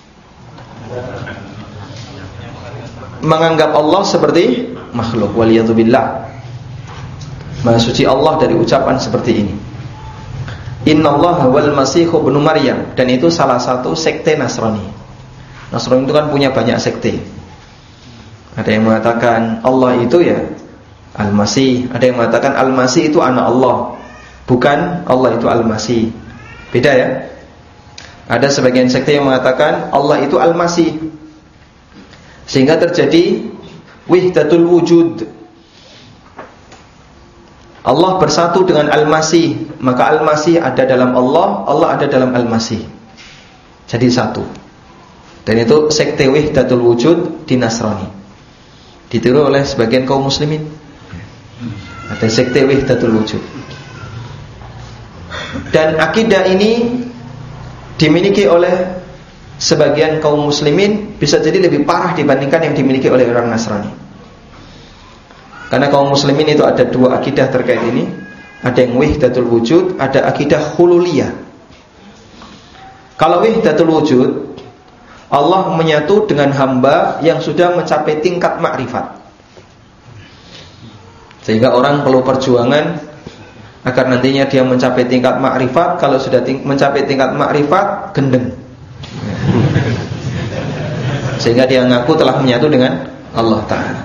[SPEAKER 1] Menganggap Allah seperti makhluk, waliyadzubillah. Maha suci Allah dari ucapan seperti ini. Innallaha wal masih ibnu Maryam, dan itu salah satu sekte Nasrani. Nasrani itu kan punya banyak sekte. Ada yang mengatakan Allah itu ya Al-Masih, ada yang mengatakan Al-Masih itu anak Allah, bukan Allah itu Al-Masih. Beda ya. Ada sebagian sekte yang mengatakan Allah itu Al-Masih, sehingga terjadi wihdatul wujud. Allah bersatu dengan Al-Masih, maka Al-Masih ada dalam Allah, Allah ada dalam Al-Masih, jadi satu. Dan itu sekte wihdatul wujud di Nasrani, ditiru oleh sebagian kaum muslimin. Ada sekte wihdatul wujud. Dan akidah ini dimiliki oleh sebagian kaum muslimin, bisa jadi lebih parah dibandingkan yang dimiliki oleh orang Nasrani. Karena kaum muslimin itu ada dua akidah terkait ini. Ada yang wihdatul wujud, ada akidah hululiyah. Kalau wihdatul wujud, Allah menyatu dengan hamba yang sudah mencapai tingkat makrifat, sehingga orang perlu perjuangan agar nantinya dia mencapai tingkat makrifat. Kalau sudah ting- mencapai tingkat makrifat, gendeng, sehingga dia ngaku telah menyatu dengan Allah Ta'ala.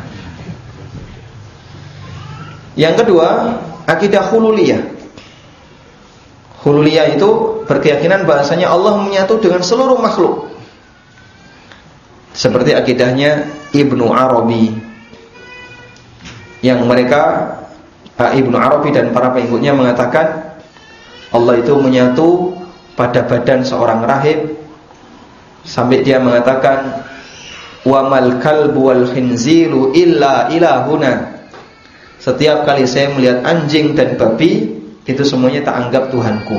[SPEAKER 1] Yang kedua, akidah hululiyah. Hululiyah itu berkeyakinan bahasanya Allah menyatu dengan seluruh makhluk, seperti akidahnya Ibnu Arabi, yang mereka uh, Ibnu Arabi dan para pengikutnya mengatakan Allah itu menyatu pada badan seorang rahib, sampai dia mengatakan wa mal kalbu wal khinziru illa ilahuna. Setiap kali saya melihat anjing dan babi, itu semuanya tak anggap Tuhanku.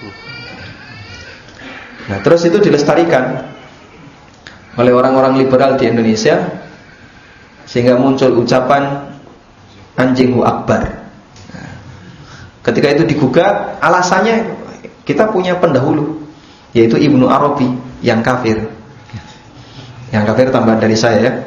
[SPEAKER 1] Nah, terus itu dilestarikan oleh orang-orang liberal di Indonesia, sehingga muncul ucapan anjinghu akbar. Nah, ketika itu digugat, alasannya kita punya pendahulu, yaitu Ibnu Arabi yang kafir. Yang kafir tambahan dari saya ya.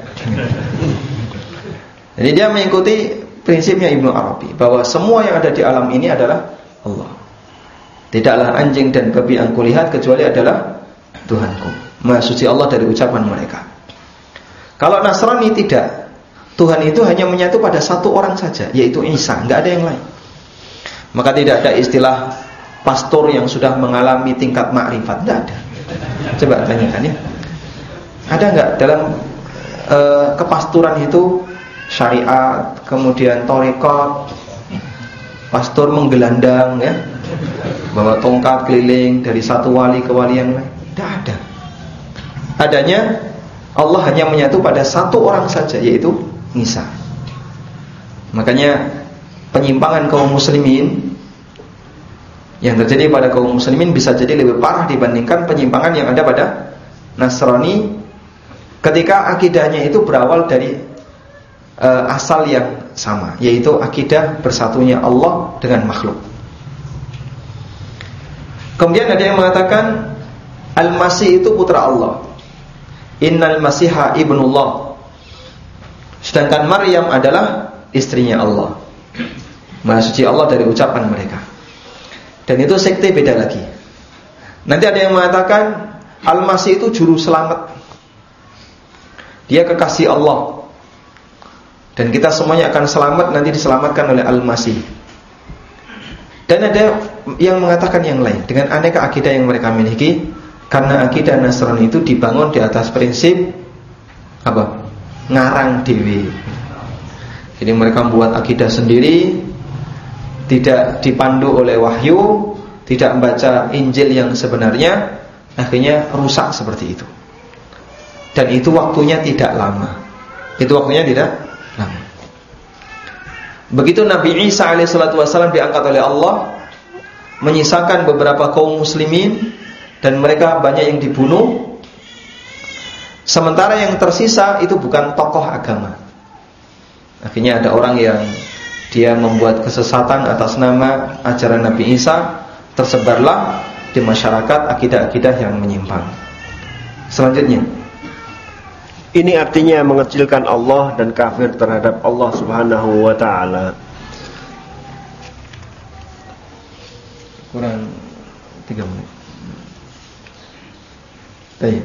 [SPEAKER 1] Jadi dia mengikuti prinsipnya Ibnu Arabi, bahwa semua yang ada di alam ini adalah Allah. Tidaklah anjing dan babi yang kulihat kecuali adalah Tuhanku. Maha suci Allah dari ucapan mereka. Kalau Nasrani tidak, Tuhan itu hanya menyatu pada satu orang saja, yaitu Isa, nggak ada yang lain. Maka tidak ada istilah pastor yang sudah mengalami tingkat makrifat, nggak ada. Coba tanyakan ya, ada nggak dalam uh, kepasturan itu syariat, kemudian thariqat, pastor menggelandang ya, bawa tongkat keliling dari satu wali ke wali yang lain? Tidak ada. Adanya Allah hanya menyatu pada satu orang saja, yaitu Isa. Makanya penyimpangan kaum muslimin yang terjadi pada kaum muslimin bisa jadi lebih parah dibandingkan penyimpangan yang ada pada Nasrani ketika akidahnya itu berawal dari uh, asal yang sama, yaitu akidah bersatunya Allah dengan makhluk. Kemudian ada yang mengatakan Al-Masih itu putra Allah, Innal Masiha ibnullah. Sedangkan Maryam adalah istrinya Allah. Maha suci Allah dari ucapan mereka. Dan itu sekte beda lagi. Nanti ada yang mengatakan Al-Masih itu juru selamat, dia kekasih Allah, dan kita semuanya akan selamat nanti diselamatkan oleh Al-Masih. Dan ada yang mengatakan yang lain dengan aneka akidah yang mereka miliki. Karena akidah Nasrani itu dibangun di atas prinsip apa? Ngarang dewi. Jadi mereka membuat akidah sendiri, tidak dipandu oleh wahyu, tidak membaca Injil yang sebenarnya, akhirnya rusak seperti itu. Dan itu waktunya tidak lama. Itu waktunya tidak lama. Begitu Nabi Isa alaihissalatu wassalam diangkat oleh Allah, menyisakan beberapa kaum muslimin, dan mereka banyak yang dibunuh. Sementara yang tersisa itu bukan tokoh agama. Akhirnya ada orang yang dia membuat kesesatan atas nama ajaran Nabi Isa, tersebarlah di masyarakat akidah-akidah yang menyimpang. Selanjutnya,
[SPEAKER 2] ini artinya mengecilkan Allah dan kafir terhadap Allah Subhanahu wa taala.
[SPEAKER 1] Kurang tiga menit. Baik.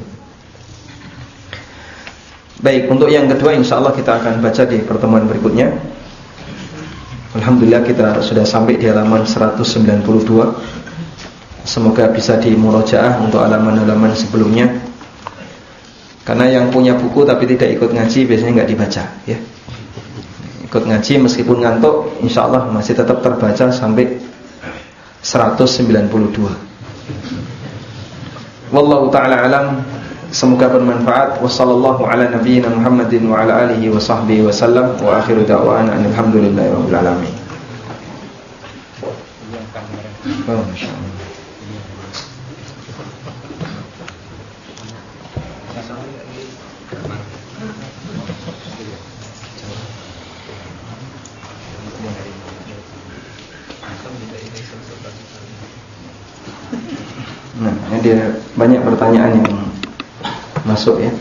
[SPEAKER 1] Baik, untuk yang kedua insyaallah kita akan baca di pertemuan berikutnya. Alhamdulillah kita sudah sampai di halaman seratus sembilan puluh dua. Semoga bisa dimurojaah untuk halaman-halaman sebelumnya. Karena yang punya buku tapi tidak ikut ngaji biasanya enggak dibaca, ya. Ikut ngaji meskipun ngantuk, insyaallah masih tetap terbaca sampai seratus sembilan puluh dua. Wallahu ta'ala alam. Semoga bermanfaat. Wassallallahu ala nabiyyina Muhammadin wa ala alihi wa sahbihi wa sallam. Wa akhiru da'wana alhamdulillahi rabbil alamin. Oh, masyaallah. Nah, ini dia banyak pertanyaan yang masuk ya.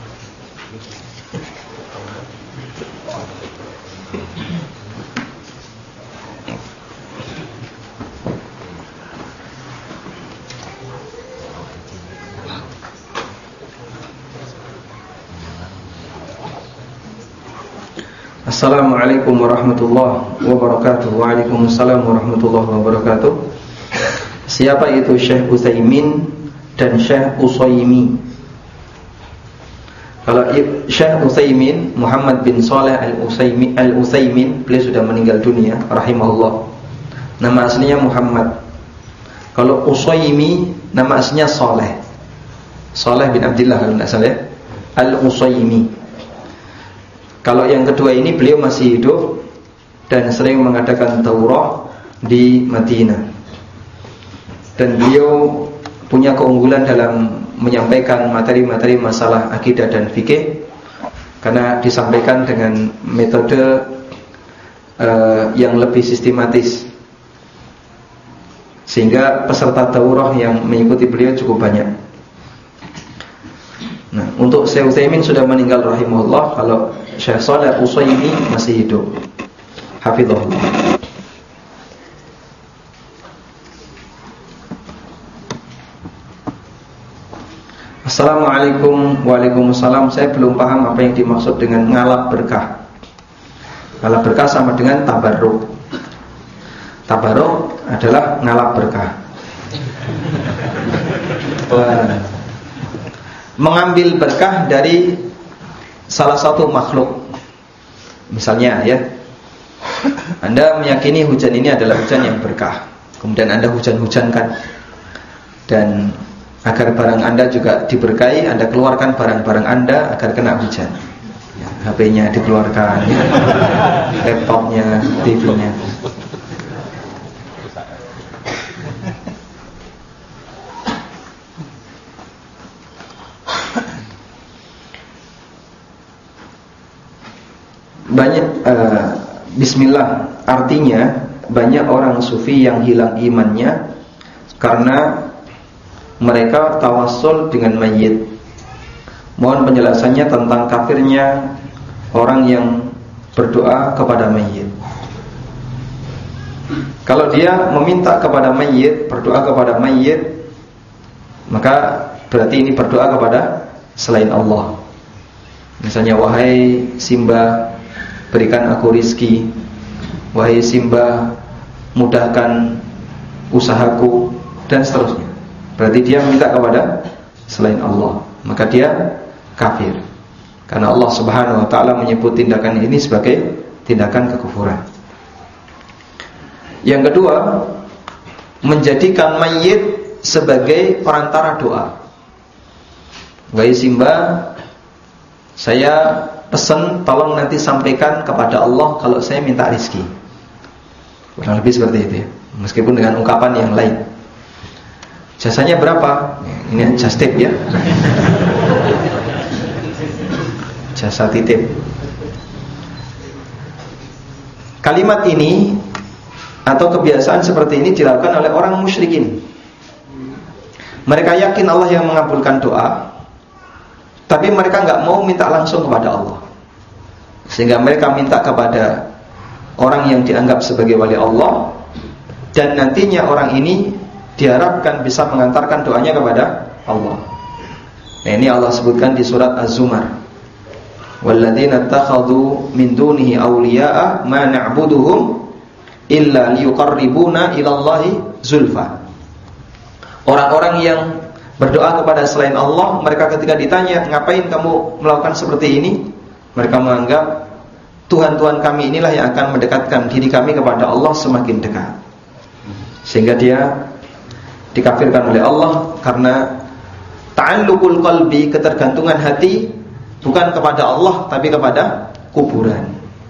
[SPEAKER 1] Assalamualaikum warahmatullahi wabarakatuh. Waalaikumsalam warahmatullahi wabarakatuh. Siapa itu Syekh Utsaimin dan Syekh Utsaimin? Kalau Syekh Utsaimin, Muhammad bin Shalih Al-Utsaimin, Al-Utsaimin, beliau sudah meninggal dunia rahimahullah. Nama aslinya Muhammad. Kalau Utsaimi, nama aslinya Shalih. Shalih bin Abdullah kalau tidak salah, Al-Utsaimi. Kalau yang kedua ini beliau masih hidup dan sering mengadakan daurah di Madinah. Dan beliau punya keunggulan dalam menyampaikan materi-materi masalah akidah dan fikih, karena disampaikan dengan metode uh, yang lebih sistematis, sehingga peserta daurah yang mengikuti beliau cukup banyak. Nah, untuk Syekh Utsaimin sudah meninggal rahimahullah. Kalau Syekh Shalih Al-Utsaimin masih hidup, hafizahullah. Assalamualaikum. Waalaikumsalam. Saya belum paham apa yang dimaksud dengan ngalap berkah. Ngalap berkah sama dengan tabarruk. Tabarruk adalah ngalap berkah. Mengambil berkah dari salah satu makhluk. Misalnya ya, Anda meyakini hujan ini adalah hujan yang berkah, kemudian Anda hujan-hujankan, dan agar barang Anda juga diberkahi, Anda keluarkan barang-barang Anda agar kena hujan. Ya, H P-nya dikeluarkan, ya. Laptopnya, T V-nya. Banyak uh, Bismillah, artinya banyak orang sufi yang hilang imannya karena mereka tawassul dengan mayit. Mohon penjelasannya tentang kafirnya orang yang berdoa kepada mayit. Kalau dia meminta kepada mayit, berdoa kepada mayit, maka berarti ini berdoa kepada selain Allah. Misalnya, wahai Simba, berikan aku rizki. Wahai Simba, mudahkan usahaku, dan seterusnya. Berarti dia minta kepada selain Allah, maka dia kafir. Karena Allah Subhanahu wa ta'ala menyebut tindakan ini sebagai tindakan kekufuran. Yang kedua, menjadikan mayit sebagai perantara doa. Wahai Simba, saya pesan tolong nanti sampaikan kepada Allah kalau saya minta rizki. Kurang lebih seperti itu ya, meskipun dengan ungkapan yang lain. Jasanya berapa? Ini just tip ya. Jasa titip. Kalimat ini atau kebiasaan seperti ini dilakukan oleh orang musyrikin. Mereka yakin Allah yang mengabulkan doa, tapi mereka nggak mau minta langsung kepada Allah, sehingga mereka minta kepada orang yang dianggap sebagai wali Allah, dan nantinya orang ini diharapkan bisa mengantarkan doanya kepada Allah. Nah, ini Allah sebutkan di surat Az-Zumar. Walladzina ittakhadhu min dunihi awliya'a ma na'buduhum illa liyuqarribuna ilallahi zulfa. Orang-orang yang berdoa kepada selain Allah, mereka ketika ditanya, ngapain kamu melakukan seperti ini? Mereka menganggap Tuhan-Tuhan kami inilah yang akan mendekatkan diri kami kepada Allah semakin dekat. Sehingga dia dikafirkan oleh Allah karena ta'alluqul qalbi, ketergantungan hati bukan kepada Allah tapi kepada kuburan.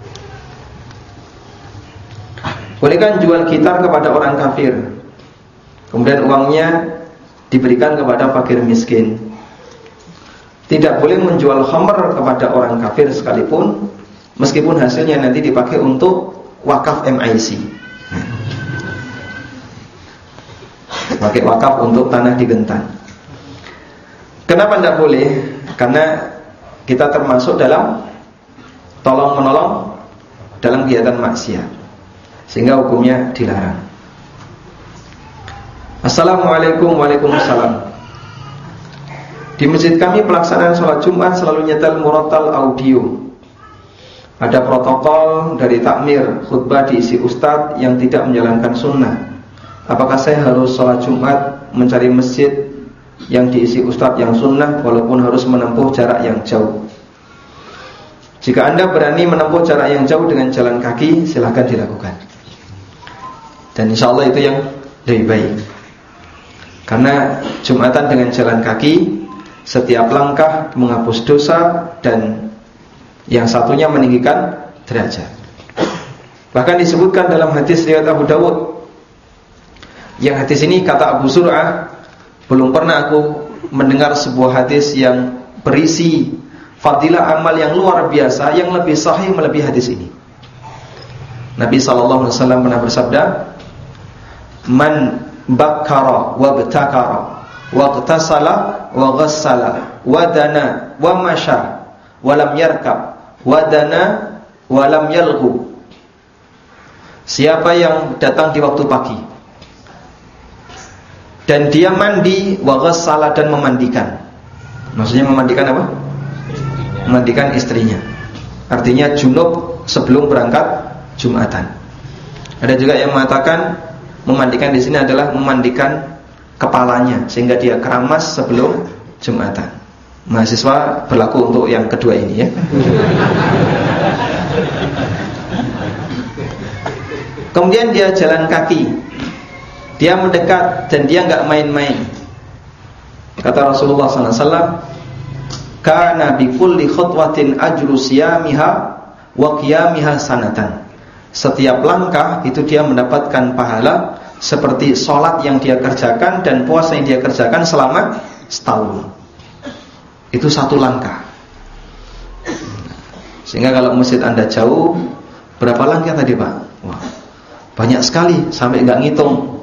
[SPEAKER 1] Bolehkan jual gitar kepada orang kafir, kemudian uangnya diberikan kepada fakir miskin. Tidak boleh menjual khamr kepada orang kafir sekalipun, meskipun hasilnya nanti dipakai untuk wakaf M I C. Pakai wakaf untuk tanah di Gentan. Kenapa tidak boleh? Karena kita termasuk dalam tolong menolong dalam kegiatan maksiat, sehingga hukumnya dilarang. Assalamualaikum. Waalaikumsalam. Di masjid kami pelaksanaan sholat Jumat selalu nyetel murotal audio. Ada protokol dari takmir, khutbah diisi ustadz yang tidak menjalankan sunnah. Apakah saya harus sholat Jumat mencari masjid yang diisi ustadz yang sunnah walaupun harus menempuh jarak yang jauh? Jika Anda berani menempuh jarak yang jauh dengan jalan kaki, silahkan dilakukan. Dan insya Allah itu yang lebih baik. Karena Jumatan dengan jalan kaki, setiap langkah menghapus dosa, dan yang satunya meninggikan derajat. Bahkan disebutkan dalam hadis riwayat Abu Dawud, yang hadis ini kata Abu Zur'ah, belum pernah aku mendengar sebuah hadis yang berisi fadilah amal yang luar biasa, yang lebih sahih melebihi hadis ini. Nabi sallallahu alaihi wasallam pernah bersabda, "Man bakkara wa btakara wa qtasala wa ghassala wa dana wa masya wa lam yarkab wa dana wa lam yalghu." Siapa yang datang di waktu pagi dan dia mandi, wa ghassala, dan memandikan. Maksudnya memandikan apa? Memandikan istrinya. Artinya junub sebelum berangkat Jumatan. Ada juga yang mengatakan memandikan di sini adalah memandikan kepalanya sehingga dia keramas sebelum Jumatan. Mahasiswa berlaku untuk yang kedua ini ya. Kemudian dia jalan kaki, dia mendekat dan dia nggak main-main. Kata Rasulullah sallallahu alaihi wasallam, kana bi kulli khutwatin ajru siyamiha wa qiyamiha sanatan. Setiap langkah itu dia mendapatkan pahala seperti sholat yang dia kerjakan dan puasa yang dia kerjakan selama setahun. Itu satu langkah. Sehingga kalau masjid Anda jauh, berapa langkah tadi Pak? Wah, banyak sekali sampai nggak ngitung.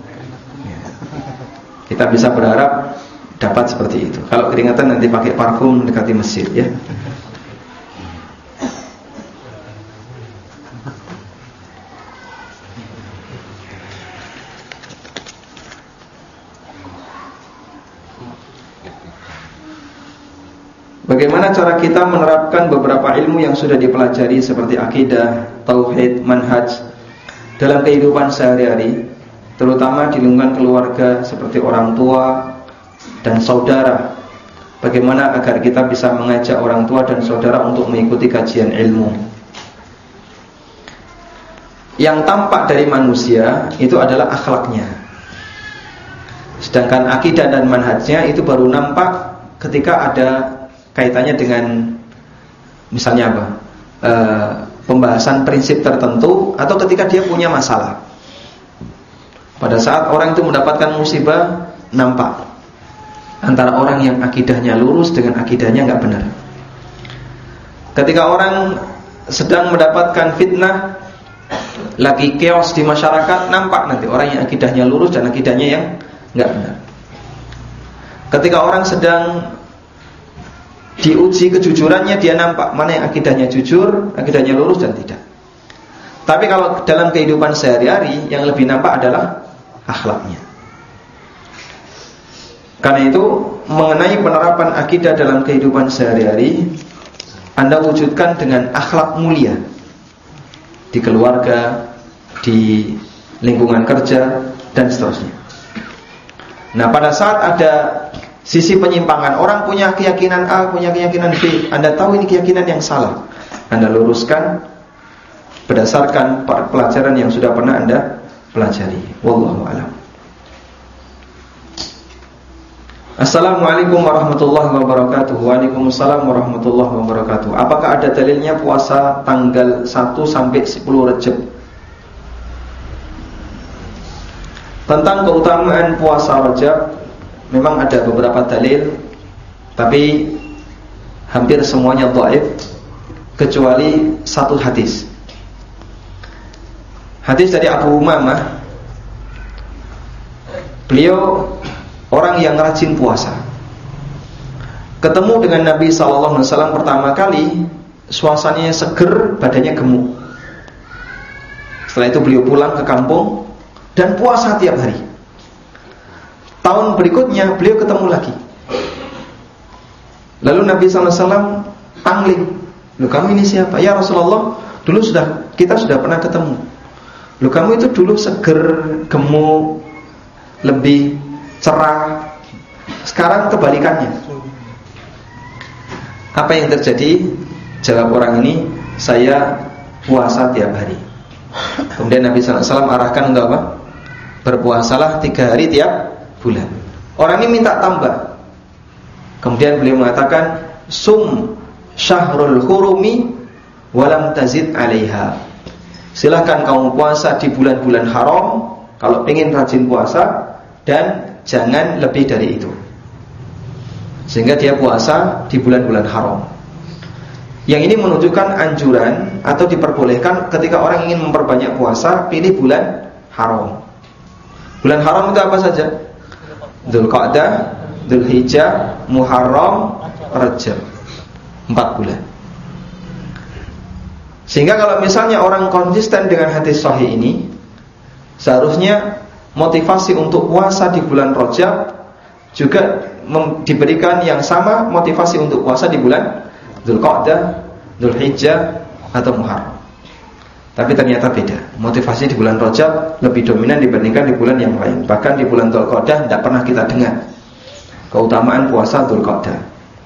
[SPEAKER 1] Kita bisa berharap dapat seperti itu. Kalau keringatan nanti pakai parfum mendekati masjid ya. Bagaimana cara kita menerapkan beberapa ilmu yang sudah dipelajari seperti akidah, tauhid, manhaj dalam kehidupan sehari-hari, terutama di lingkungan keluarga seperti orang tua dan saudara. Bagaimana agar kita bisa mengajak orang tua dan saudara untuk mengikuti kajian ilmu? Yang tampak dari manusia itu adalah akhlaknya, sedangkan akidah dan manhajnya itu baru nampak ketika ada kaitannya dengan misalnya apa? E, pembahasan prinsip tertentu atau ketika dia punya masalah. Pada saat orang itu mendapatkan musibah, nampak antara orang yang akidahnya lurus dengan akidahnya nggak benar. Ketika orang sedang mendapatkan fitnah, lagi chaos di masyarakat, nampak nanti orang yang akidahnya lurus dan akidahnya yang nggak benar. Ketika orang sedang diuji kejujurannya, dia nampak mana yang akidahnya jujur, akidahnya lurus dan tidak. Tapi kalau dalam kehidupan sehari-hari, yang lebih nampak adalah akhlaknya. Karena itu, mengenai penerapan akidah dalam kehidupan sehari-hari, Anda wujudkan dengan akhlak mulia di keluarga, di lingkungan kerja, dan seterusnya. Nah, pada saat ada sisi penyimpangan, orang punya keyakinan A, punya keyakinan B, Anda tahu ini keyakinan yang salah, Anda luruskan berdasarkan pelajaran yang sudah pernah Anda pelajari. Wallahu a'lam. Assalamualaikum warahmatullahi wabarakatuh. Waalaikumsalam warahmatullahi wabarakatuh. Apakah ada dalilnya puasa tanggal satu sampai sepuluh Rajab? Tentang keutamaan puasa Rajab, memang ada beberapa dalil, tapi hampir semuanya dhaif kecuali satu hadis. Hadis dari Abu Umamah. Beliau orang yang rajin puasa. Ketemu dengan Nabi sallallahu alaihi wasallam pertama kali, suasananya seger, badannya gemuk. Setelah itu beliau pulang ke kampung dan puasa tiap hari. Tahun berikutnya beliau ketemu lagi. Lalu Nabi sallallahu alaihi wasallam angling, "Loh, kamu ini siapa?" "Ya Rasulullah, dulu sudah kita sudah pernah ketemu." "Loh, kamu itu dulu seger, gemuk, lebih cerah. Sekarang kebalikannya." "Apa yang terjadi?" Jawab orang ini, "Saya puasa tiap hari." Kemudian Nabi sallallahu alaihi wasallam arahkan untuk apa? Berpuasalah tiga hari tiap bulan. Orang ini minta tambah. Kemudian beliau mengatakan, "Sum syahrul hurumi walam tazid alaiha." Silahkan kamu puasa di bulan-bulan haram kalau ingin rajin puasa, dan jangan lebih dari itu. Sehingga dia puasa di bulan-bulan haram. Yang ini menunjukkan anjuran atau diperbolehkan ketika orang ingin memperbanyak puasa, pilih bulan haram. Bulan haram itu apa saja? Dzulqa'dah, Dzulhijjah, Muharram, Rajab. Empat bulan. Sehingga kalau misalnya orang konsisten dengan hadis sahih ini, seharusnya motivasi untuk puasa di bulan Rajab juga diberikan yang sama motivasi untuk puasa di bulan Dzulqa'dah, Dzulhijjah atau Muharram. Tapi ternyata beda. Motivasi di bulan Rajab lebih dominan dibandingkan di bulan yang lain. Bahkan di bulan Dzulqa'dah tidak pernah kita dengar keutamaan puasa Dzulqa'dah.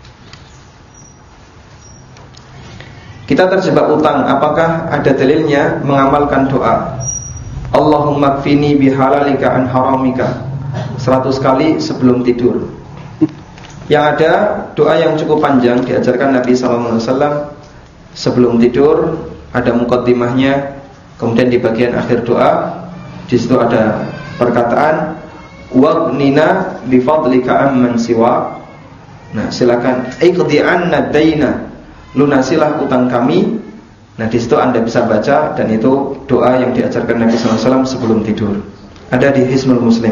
[SPEAKER 1] Kita terjebak utang, apakah ada dalilnya mengamalkan doa Allahumma kfini bihalalika an haramika seratus kali sebelum tidur? Yang ada doa yang cukup panjang diajarkan Nabi sallallahu alaihi wasallam sebelum tidur, ada muqaddimahnya. Kemudian di bagian akhir doa, di situ ada perkataan waghnina bifadlika amman siwa. Nah, silakan iqdi anna daina, lunasilah utang kami. Nah, di situ Anda bisa baca, dan itu doa yang diajarkan Nabi sallallahu alaihi wasallam sebelum tidur. Ada di Hisnul Muslim.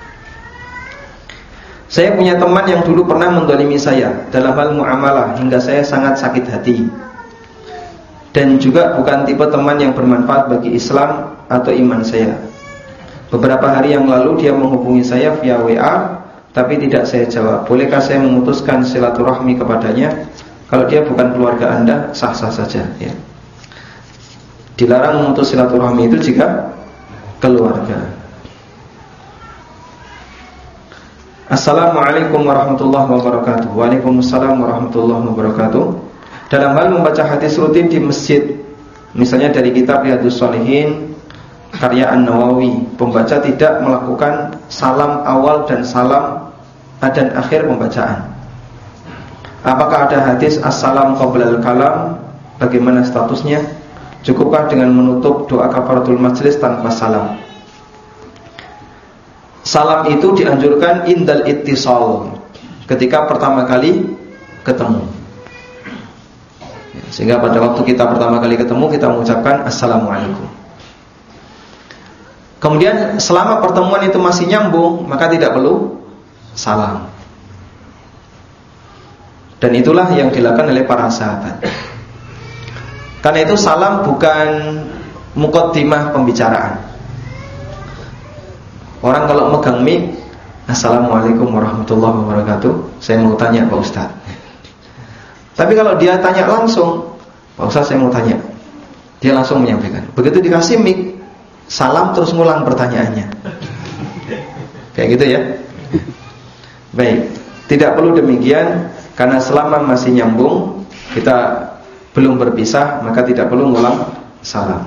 [SPEAKER 1] Saya punya teman yang dulu pernah mendolimi saya dalam hal muamalah hingga saya sangat sakit hati. Dan juga bukan tipe teman yang bermanfaat bagi Islam atau iman saya. Beberapa hari yang lalu dia menghubungi saya via W A, tapi tidak saya jawab. Bolehkah saya memutuskan silaturahmi kepadanya? Kalau dia bukan keluarga Anda, sah-sah saja ya. Dilarang memutus silaturahmi itu jika keluarga. Assalamualaikum warahmatullahi wabarakatuh. Waalaikumsalam warahmatullahi wabarakatuh. Dalam hal membaca hadis rutin di masjid, misalnya dari kitab Riyadhus Shalihin karya An-Nawawi, pembaca tidak melakukan salam awal dan salam dan akhir pembacaan. Apakah ada hadis as-salam qablal kalam? Bagaimana statusnya? Cukupkah dengan menutup doa kafaratul majlis tanpa salam? Salam itu dianjurkan indal ittisal, ketika pertama kali ketemu. Sehingga pada waktu kita pertama kali ketemu, kita mengucapkan assalamualaikum. Kemudian selama pertemuan itu masih nyambung, maka tidak perlu salam. Dan itulah yang dilakukan oleh para sahabat. Karena itu salam bukan muqaddimah pembicaraan. Orang kalau megang mic, assalamualaikum warahmatullahi wabarakatuh, saya mau tanya Pak Ustaz. Tapi kalau dia tanya langsung, Pak Ustaz saya mau tanya, dia langsung menyampaikan. Begitu dikasih mic, salam terus ngulang pertanyaannya. Kayak gitu ya. Baik, tidak perlu demikian. Karena selama masih nyambung, kita belum berpisah, maka tidak perlu ngulang salam.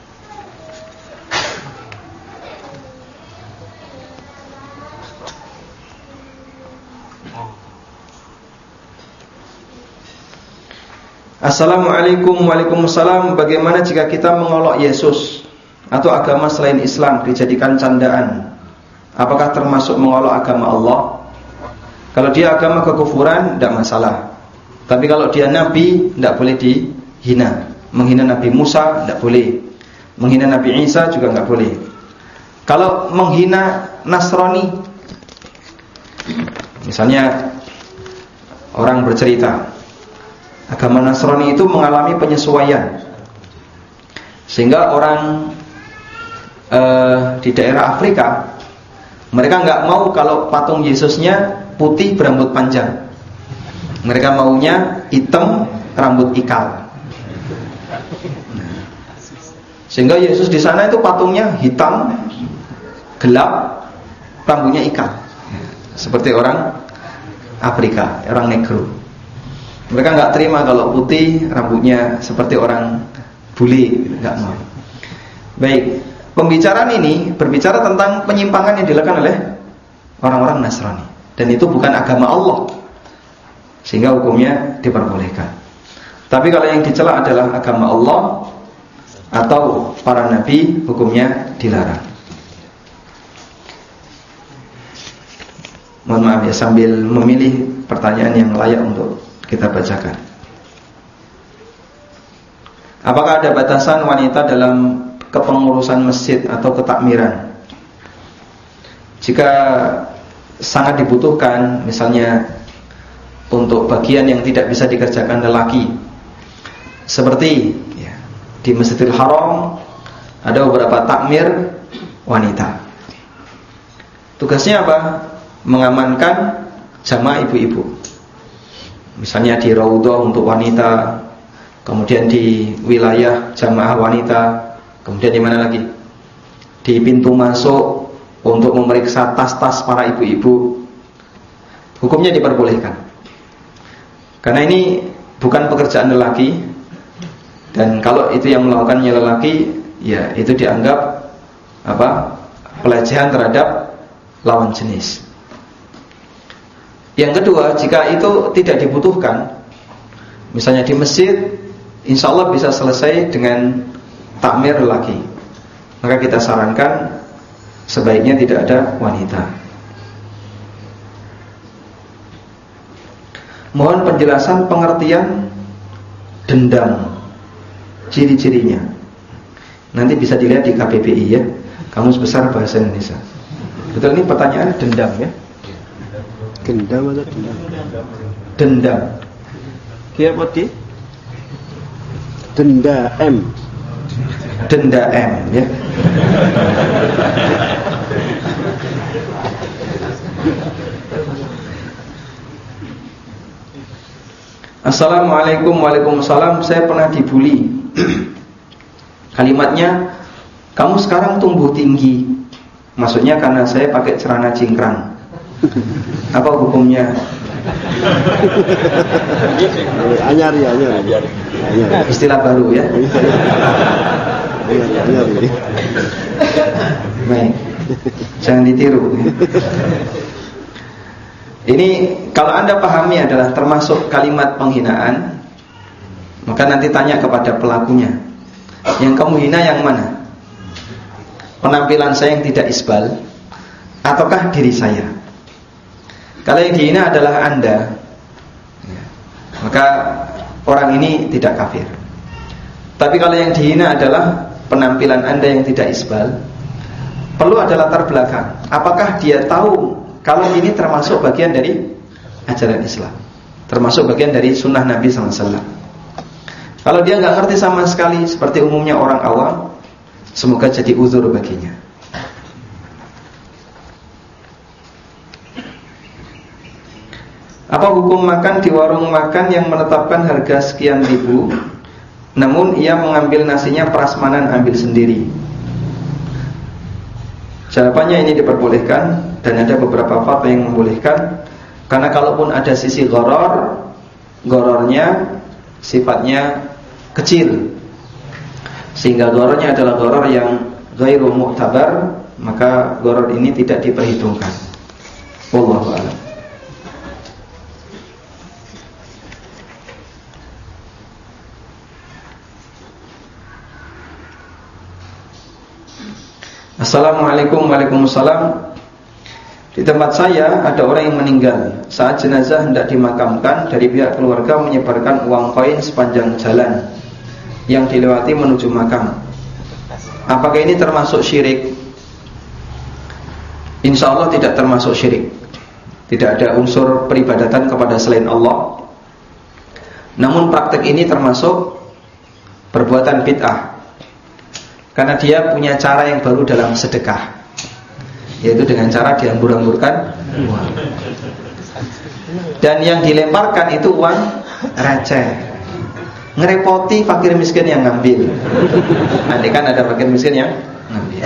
[SPEAKER 1] Assalamualaikum. Waalaikumsalam. Bagaimana jika kita mengolok Yesus atau agama selain Islam dijadikan candaan? Apakah termasuk mengolok agama Allah? Kalau dia agama kekufuran, tidak masalah. Tapi kalau dia Nabi, tidak boleh dihina. Menghina Nabi Musa, tidak boleh. Menghina Nabi Isa juga tidak boleh. Kalau menghina Nasrani, misalnya orang bercerita agama Nasrani itu mengalami penyesuaian, sehingga orang uh, di daerah Afrika, mereka nggak mau kalau patung Yesusnya putih berambut panjang. Mereka maunya hitam rambut ikal. Sehingga Yesus di sana itu patungnya hitam gelap, rambutnya ikal, seperti orang Afrika, orang negro. Mereka nggak terima kalau putih rambutnya seperti orang bule, nggak mau. Baik, pembicaraan ini berbicara tentang penyimpangan yang dilakukan oleh orang-orang Nasrani, dan itu bukan agama Allah, sehingga hukumnya diperbolehkan. Tapi kalau yang dicela adalah agama Allah atau para nabi, hukumnya dilarang. Mohon maaf ya, sambil memilih pertanyaan yang layak untuk kita bacakan. Apakah ada batasan wanita dalam kepengurusan masjid atau ketakmiran? Jika sangat dibutuhkan, misalnya untuk bagian yang tidak bisa dikerjakan lelaki, seperti ya, di Masjidil Haram ada beberapa takmir wanita. Tugasnya apa? Mengamankan jamaah ibu-ibu. Misalnya di Raudhah untuk wanita, kemudian di wilayah jamaah wanita, kemudian di mana lagi? Di pintu masuk untuk memeriksa tas-tas para ibu-ibu. Hukumnya diperbolehkan. Karena ini bukan pekerjaan lelaki, dan kalau itu yang melakukannya lelaki, ya itu dianggap apa? Pelecehan terhadap lawan jenis. Yang kedua, jika itu tidak dibutuhkan, misalnya di masjid, insya Allah bisa selesai dengan takmir lelaki, maka kita sarankan sebaiknya tidak ada wanita. Mohon penjelasan pengertian dendam, ciri-cirinya. Nanti bisa dilihat di K B B I ya, Kamus Besar Bahasa Indonesia. Betul, ini pertanyaan dendam ya.
[SPEAKER 2] Dendam atau dendam?
[SPEAKER 1] Dendam. Kia poti?
[SPEAKER 2] Denda M.
[SPEAKER 1] Denda M ya. Assalamualaikum. Waalaikumsalam. Saya pernah dibully. Kalimatnya, kamu sekarang tumbuh tinggi. Maksudnya karena saya pakai celana cingkrang. Apa hukumnya?
[SPEAKER 2] Anyar ya, anyar. Anyar.
[SPEAKER 1] Istilah baru ya.
[SPEAKER 2] Anyar, anyar.
[SPEAKER 1] Baik. Jangan ditiru. Ini kalau Anda pahami adalah termasuk kalimat penghinaan, maka nanti tanya kepada pelakunya, yang kamu hina yang mana? Penampilan saya yang tidak isbal, ataukah diri saya? Kalau yang dihina adalah Anda, maka orang ini tidak kafir. Tapi kalau yang dihina adalah penampilan Anda yang tidak isbal, perlu ada latar belakang. Apakah dia tahu kalau ini termasuk bagian dari ajaran Islam, termasuk bagian dari sunnah Nabi shallallahu alaihi wasallam? Kalau dia nggak ngerti sama sekali, seperti umumnya orang awam, semoga jadi uzur baginya. Apa hukum makan di warung makan yang menetapkan harga sekian ribu, namun ia mengambil nasinya prasmanan ambil sendiri? Jawabannya ini diperbolehkan, dan ada beberapa fatwa yang membolehkan. Karena kalaupun ada sisi gharar, ghararnya sifatnya kecil, sehingga ghararnya adalah gharar yang ghairu mu'tabar, maka gharar ini tidak diperhitungkan. Wallahu a'lam. Assalamualaikum. Waalaikumsalam. Di tempat saya ada orang yang meninggal. Saat jenazah hendak dimakamkan, dari pihak keluarga menyebarkan uang koin sepanjang jalan yang dilewati menuju makam. Apakah ini termasuk syirik? Insya Allah tidak termasuk syirik. Tidak ada unsur peribadatan kepada selain Allah. Namun praktek ini termasuk perbuatan bid'ah, karena dia punya cara yang baru dalam sedekah, yaitu dengan cara diambur-amburkan uang. Dan yang dilemparkan itu uang receh, ngerepoti fakir miskin yang ngambil. Nanti kan ada fakir miskin yang ngambil.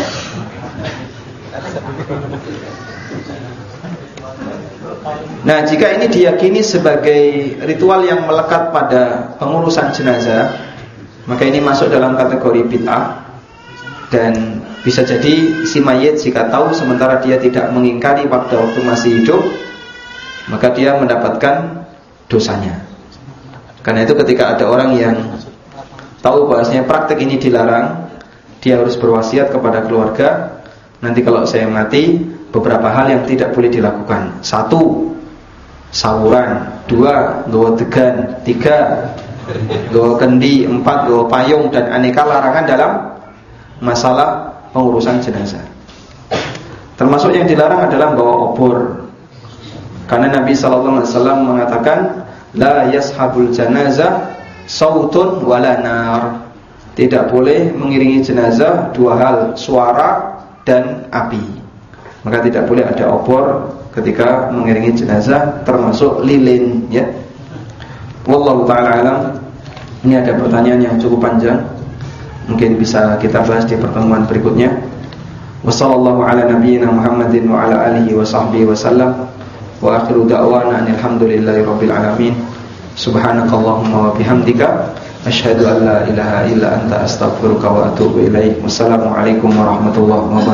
[SPEAKER 1] Nah, jika ini diyakini sebagai ritual yang melekat pada pengurusan jenazah, maka ini masuk dalam kategori bid'ah. Dan bisa jadi si mayit jika tahu sementara dia tidak mengingkari pada waktu masih hidup, maka dia mendapatkan dosanya. Karena itu ketika ada orang yang tahu bahwasanya praktek ini dilarang, dia harus berwasiat kepada keluarga, nanti kalau saya mati, beberapa hal yang tidak boleh dilakukan. Satu, sawuran. Dua, gawa degan. Tiga, gawa kendi. Empat, gawa payung. Dan aneka larangan dalam masalah pengurusan jenazah. Termasuk yang dilarang adalah bawa obor, karena Nabi shallallahu alaihi wasallam mengatakan, la yashabul janazah sautun wala nar. Tidak boleh mengiringi jenazah dua hal, suara dan api. Maka tidak boleh ada obor ketika mengiringi jenazah, termasuk lilin ya. Wallahu ta'ala alam. Ini ada pertanyaan yang cukup panjang, mungkin bisa kita bahas di pertemuan berikutnya. Wassallallahu ala nabiyyina Muhammadin wa ala alihi wa sahbihi wa sallam. Wa akhiru da'wana alhamdulillahi rabbil alamin. Subhanakallahumma wa bihamdika asyhadu an la ilaha illa anta astaghfiruka wa atubu ilaik. Wassalamualaikum warahmatullahi wabarakatuh.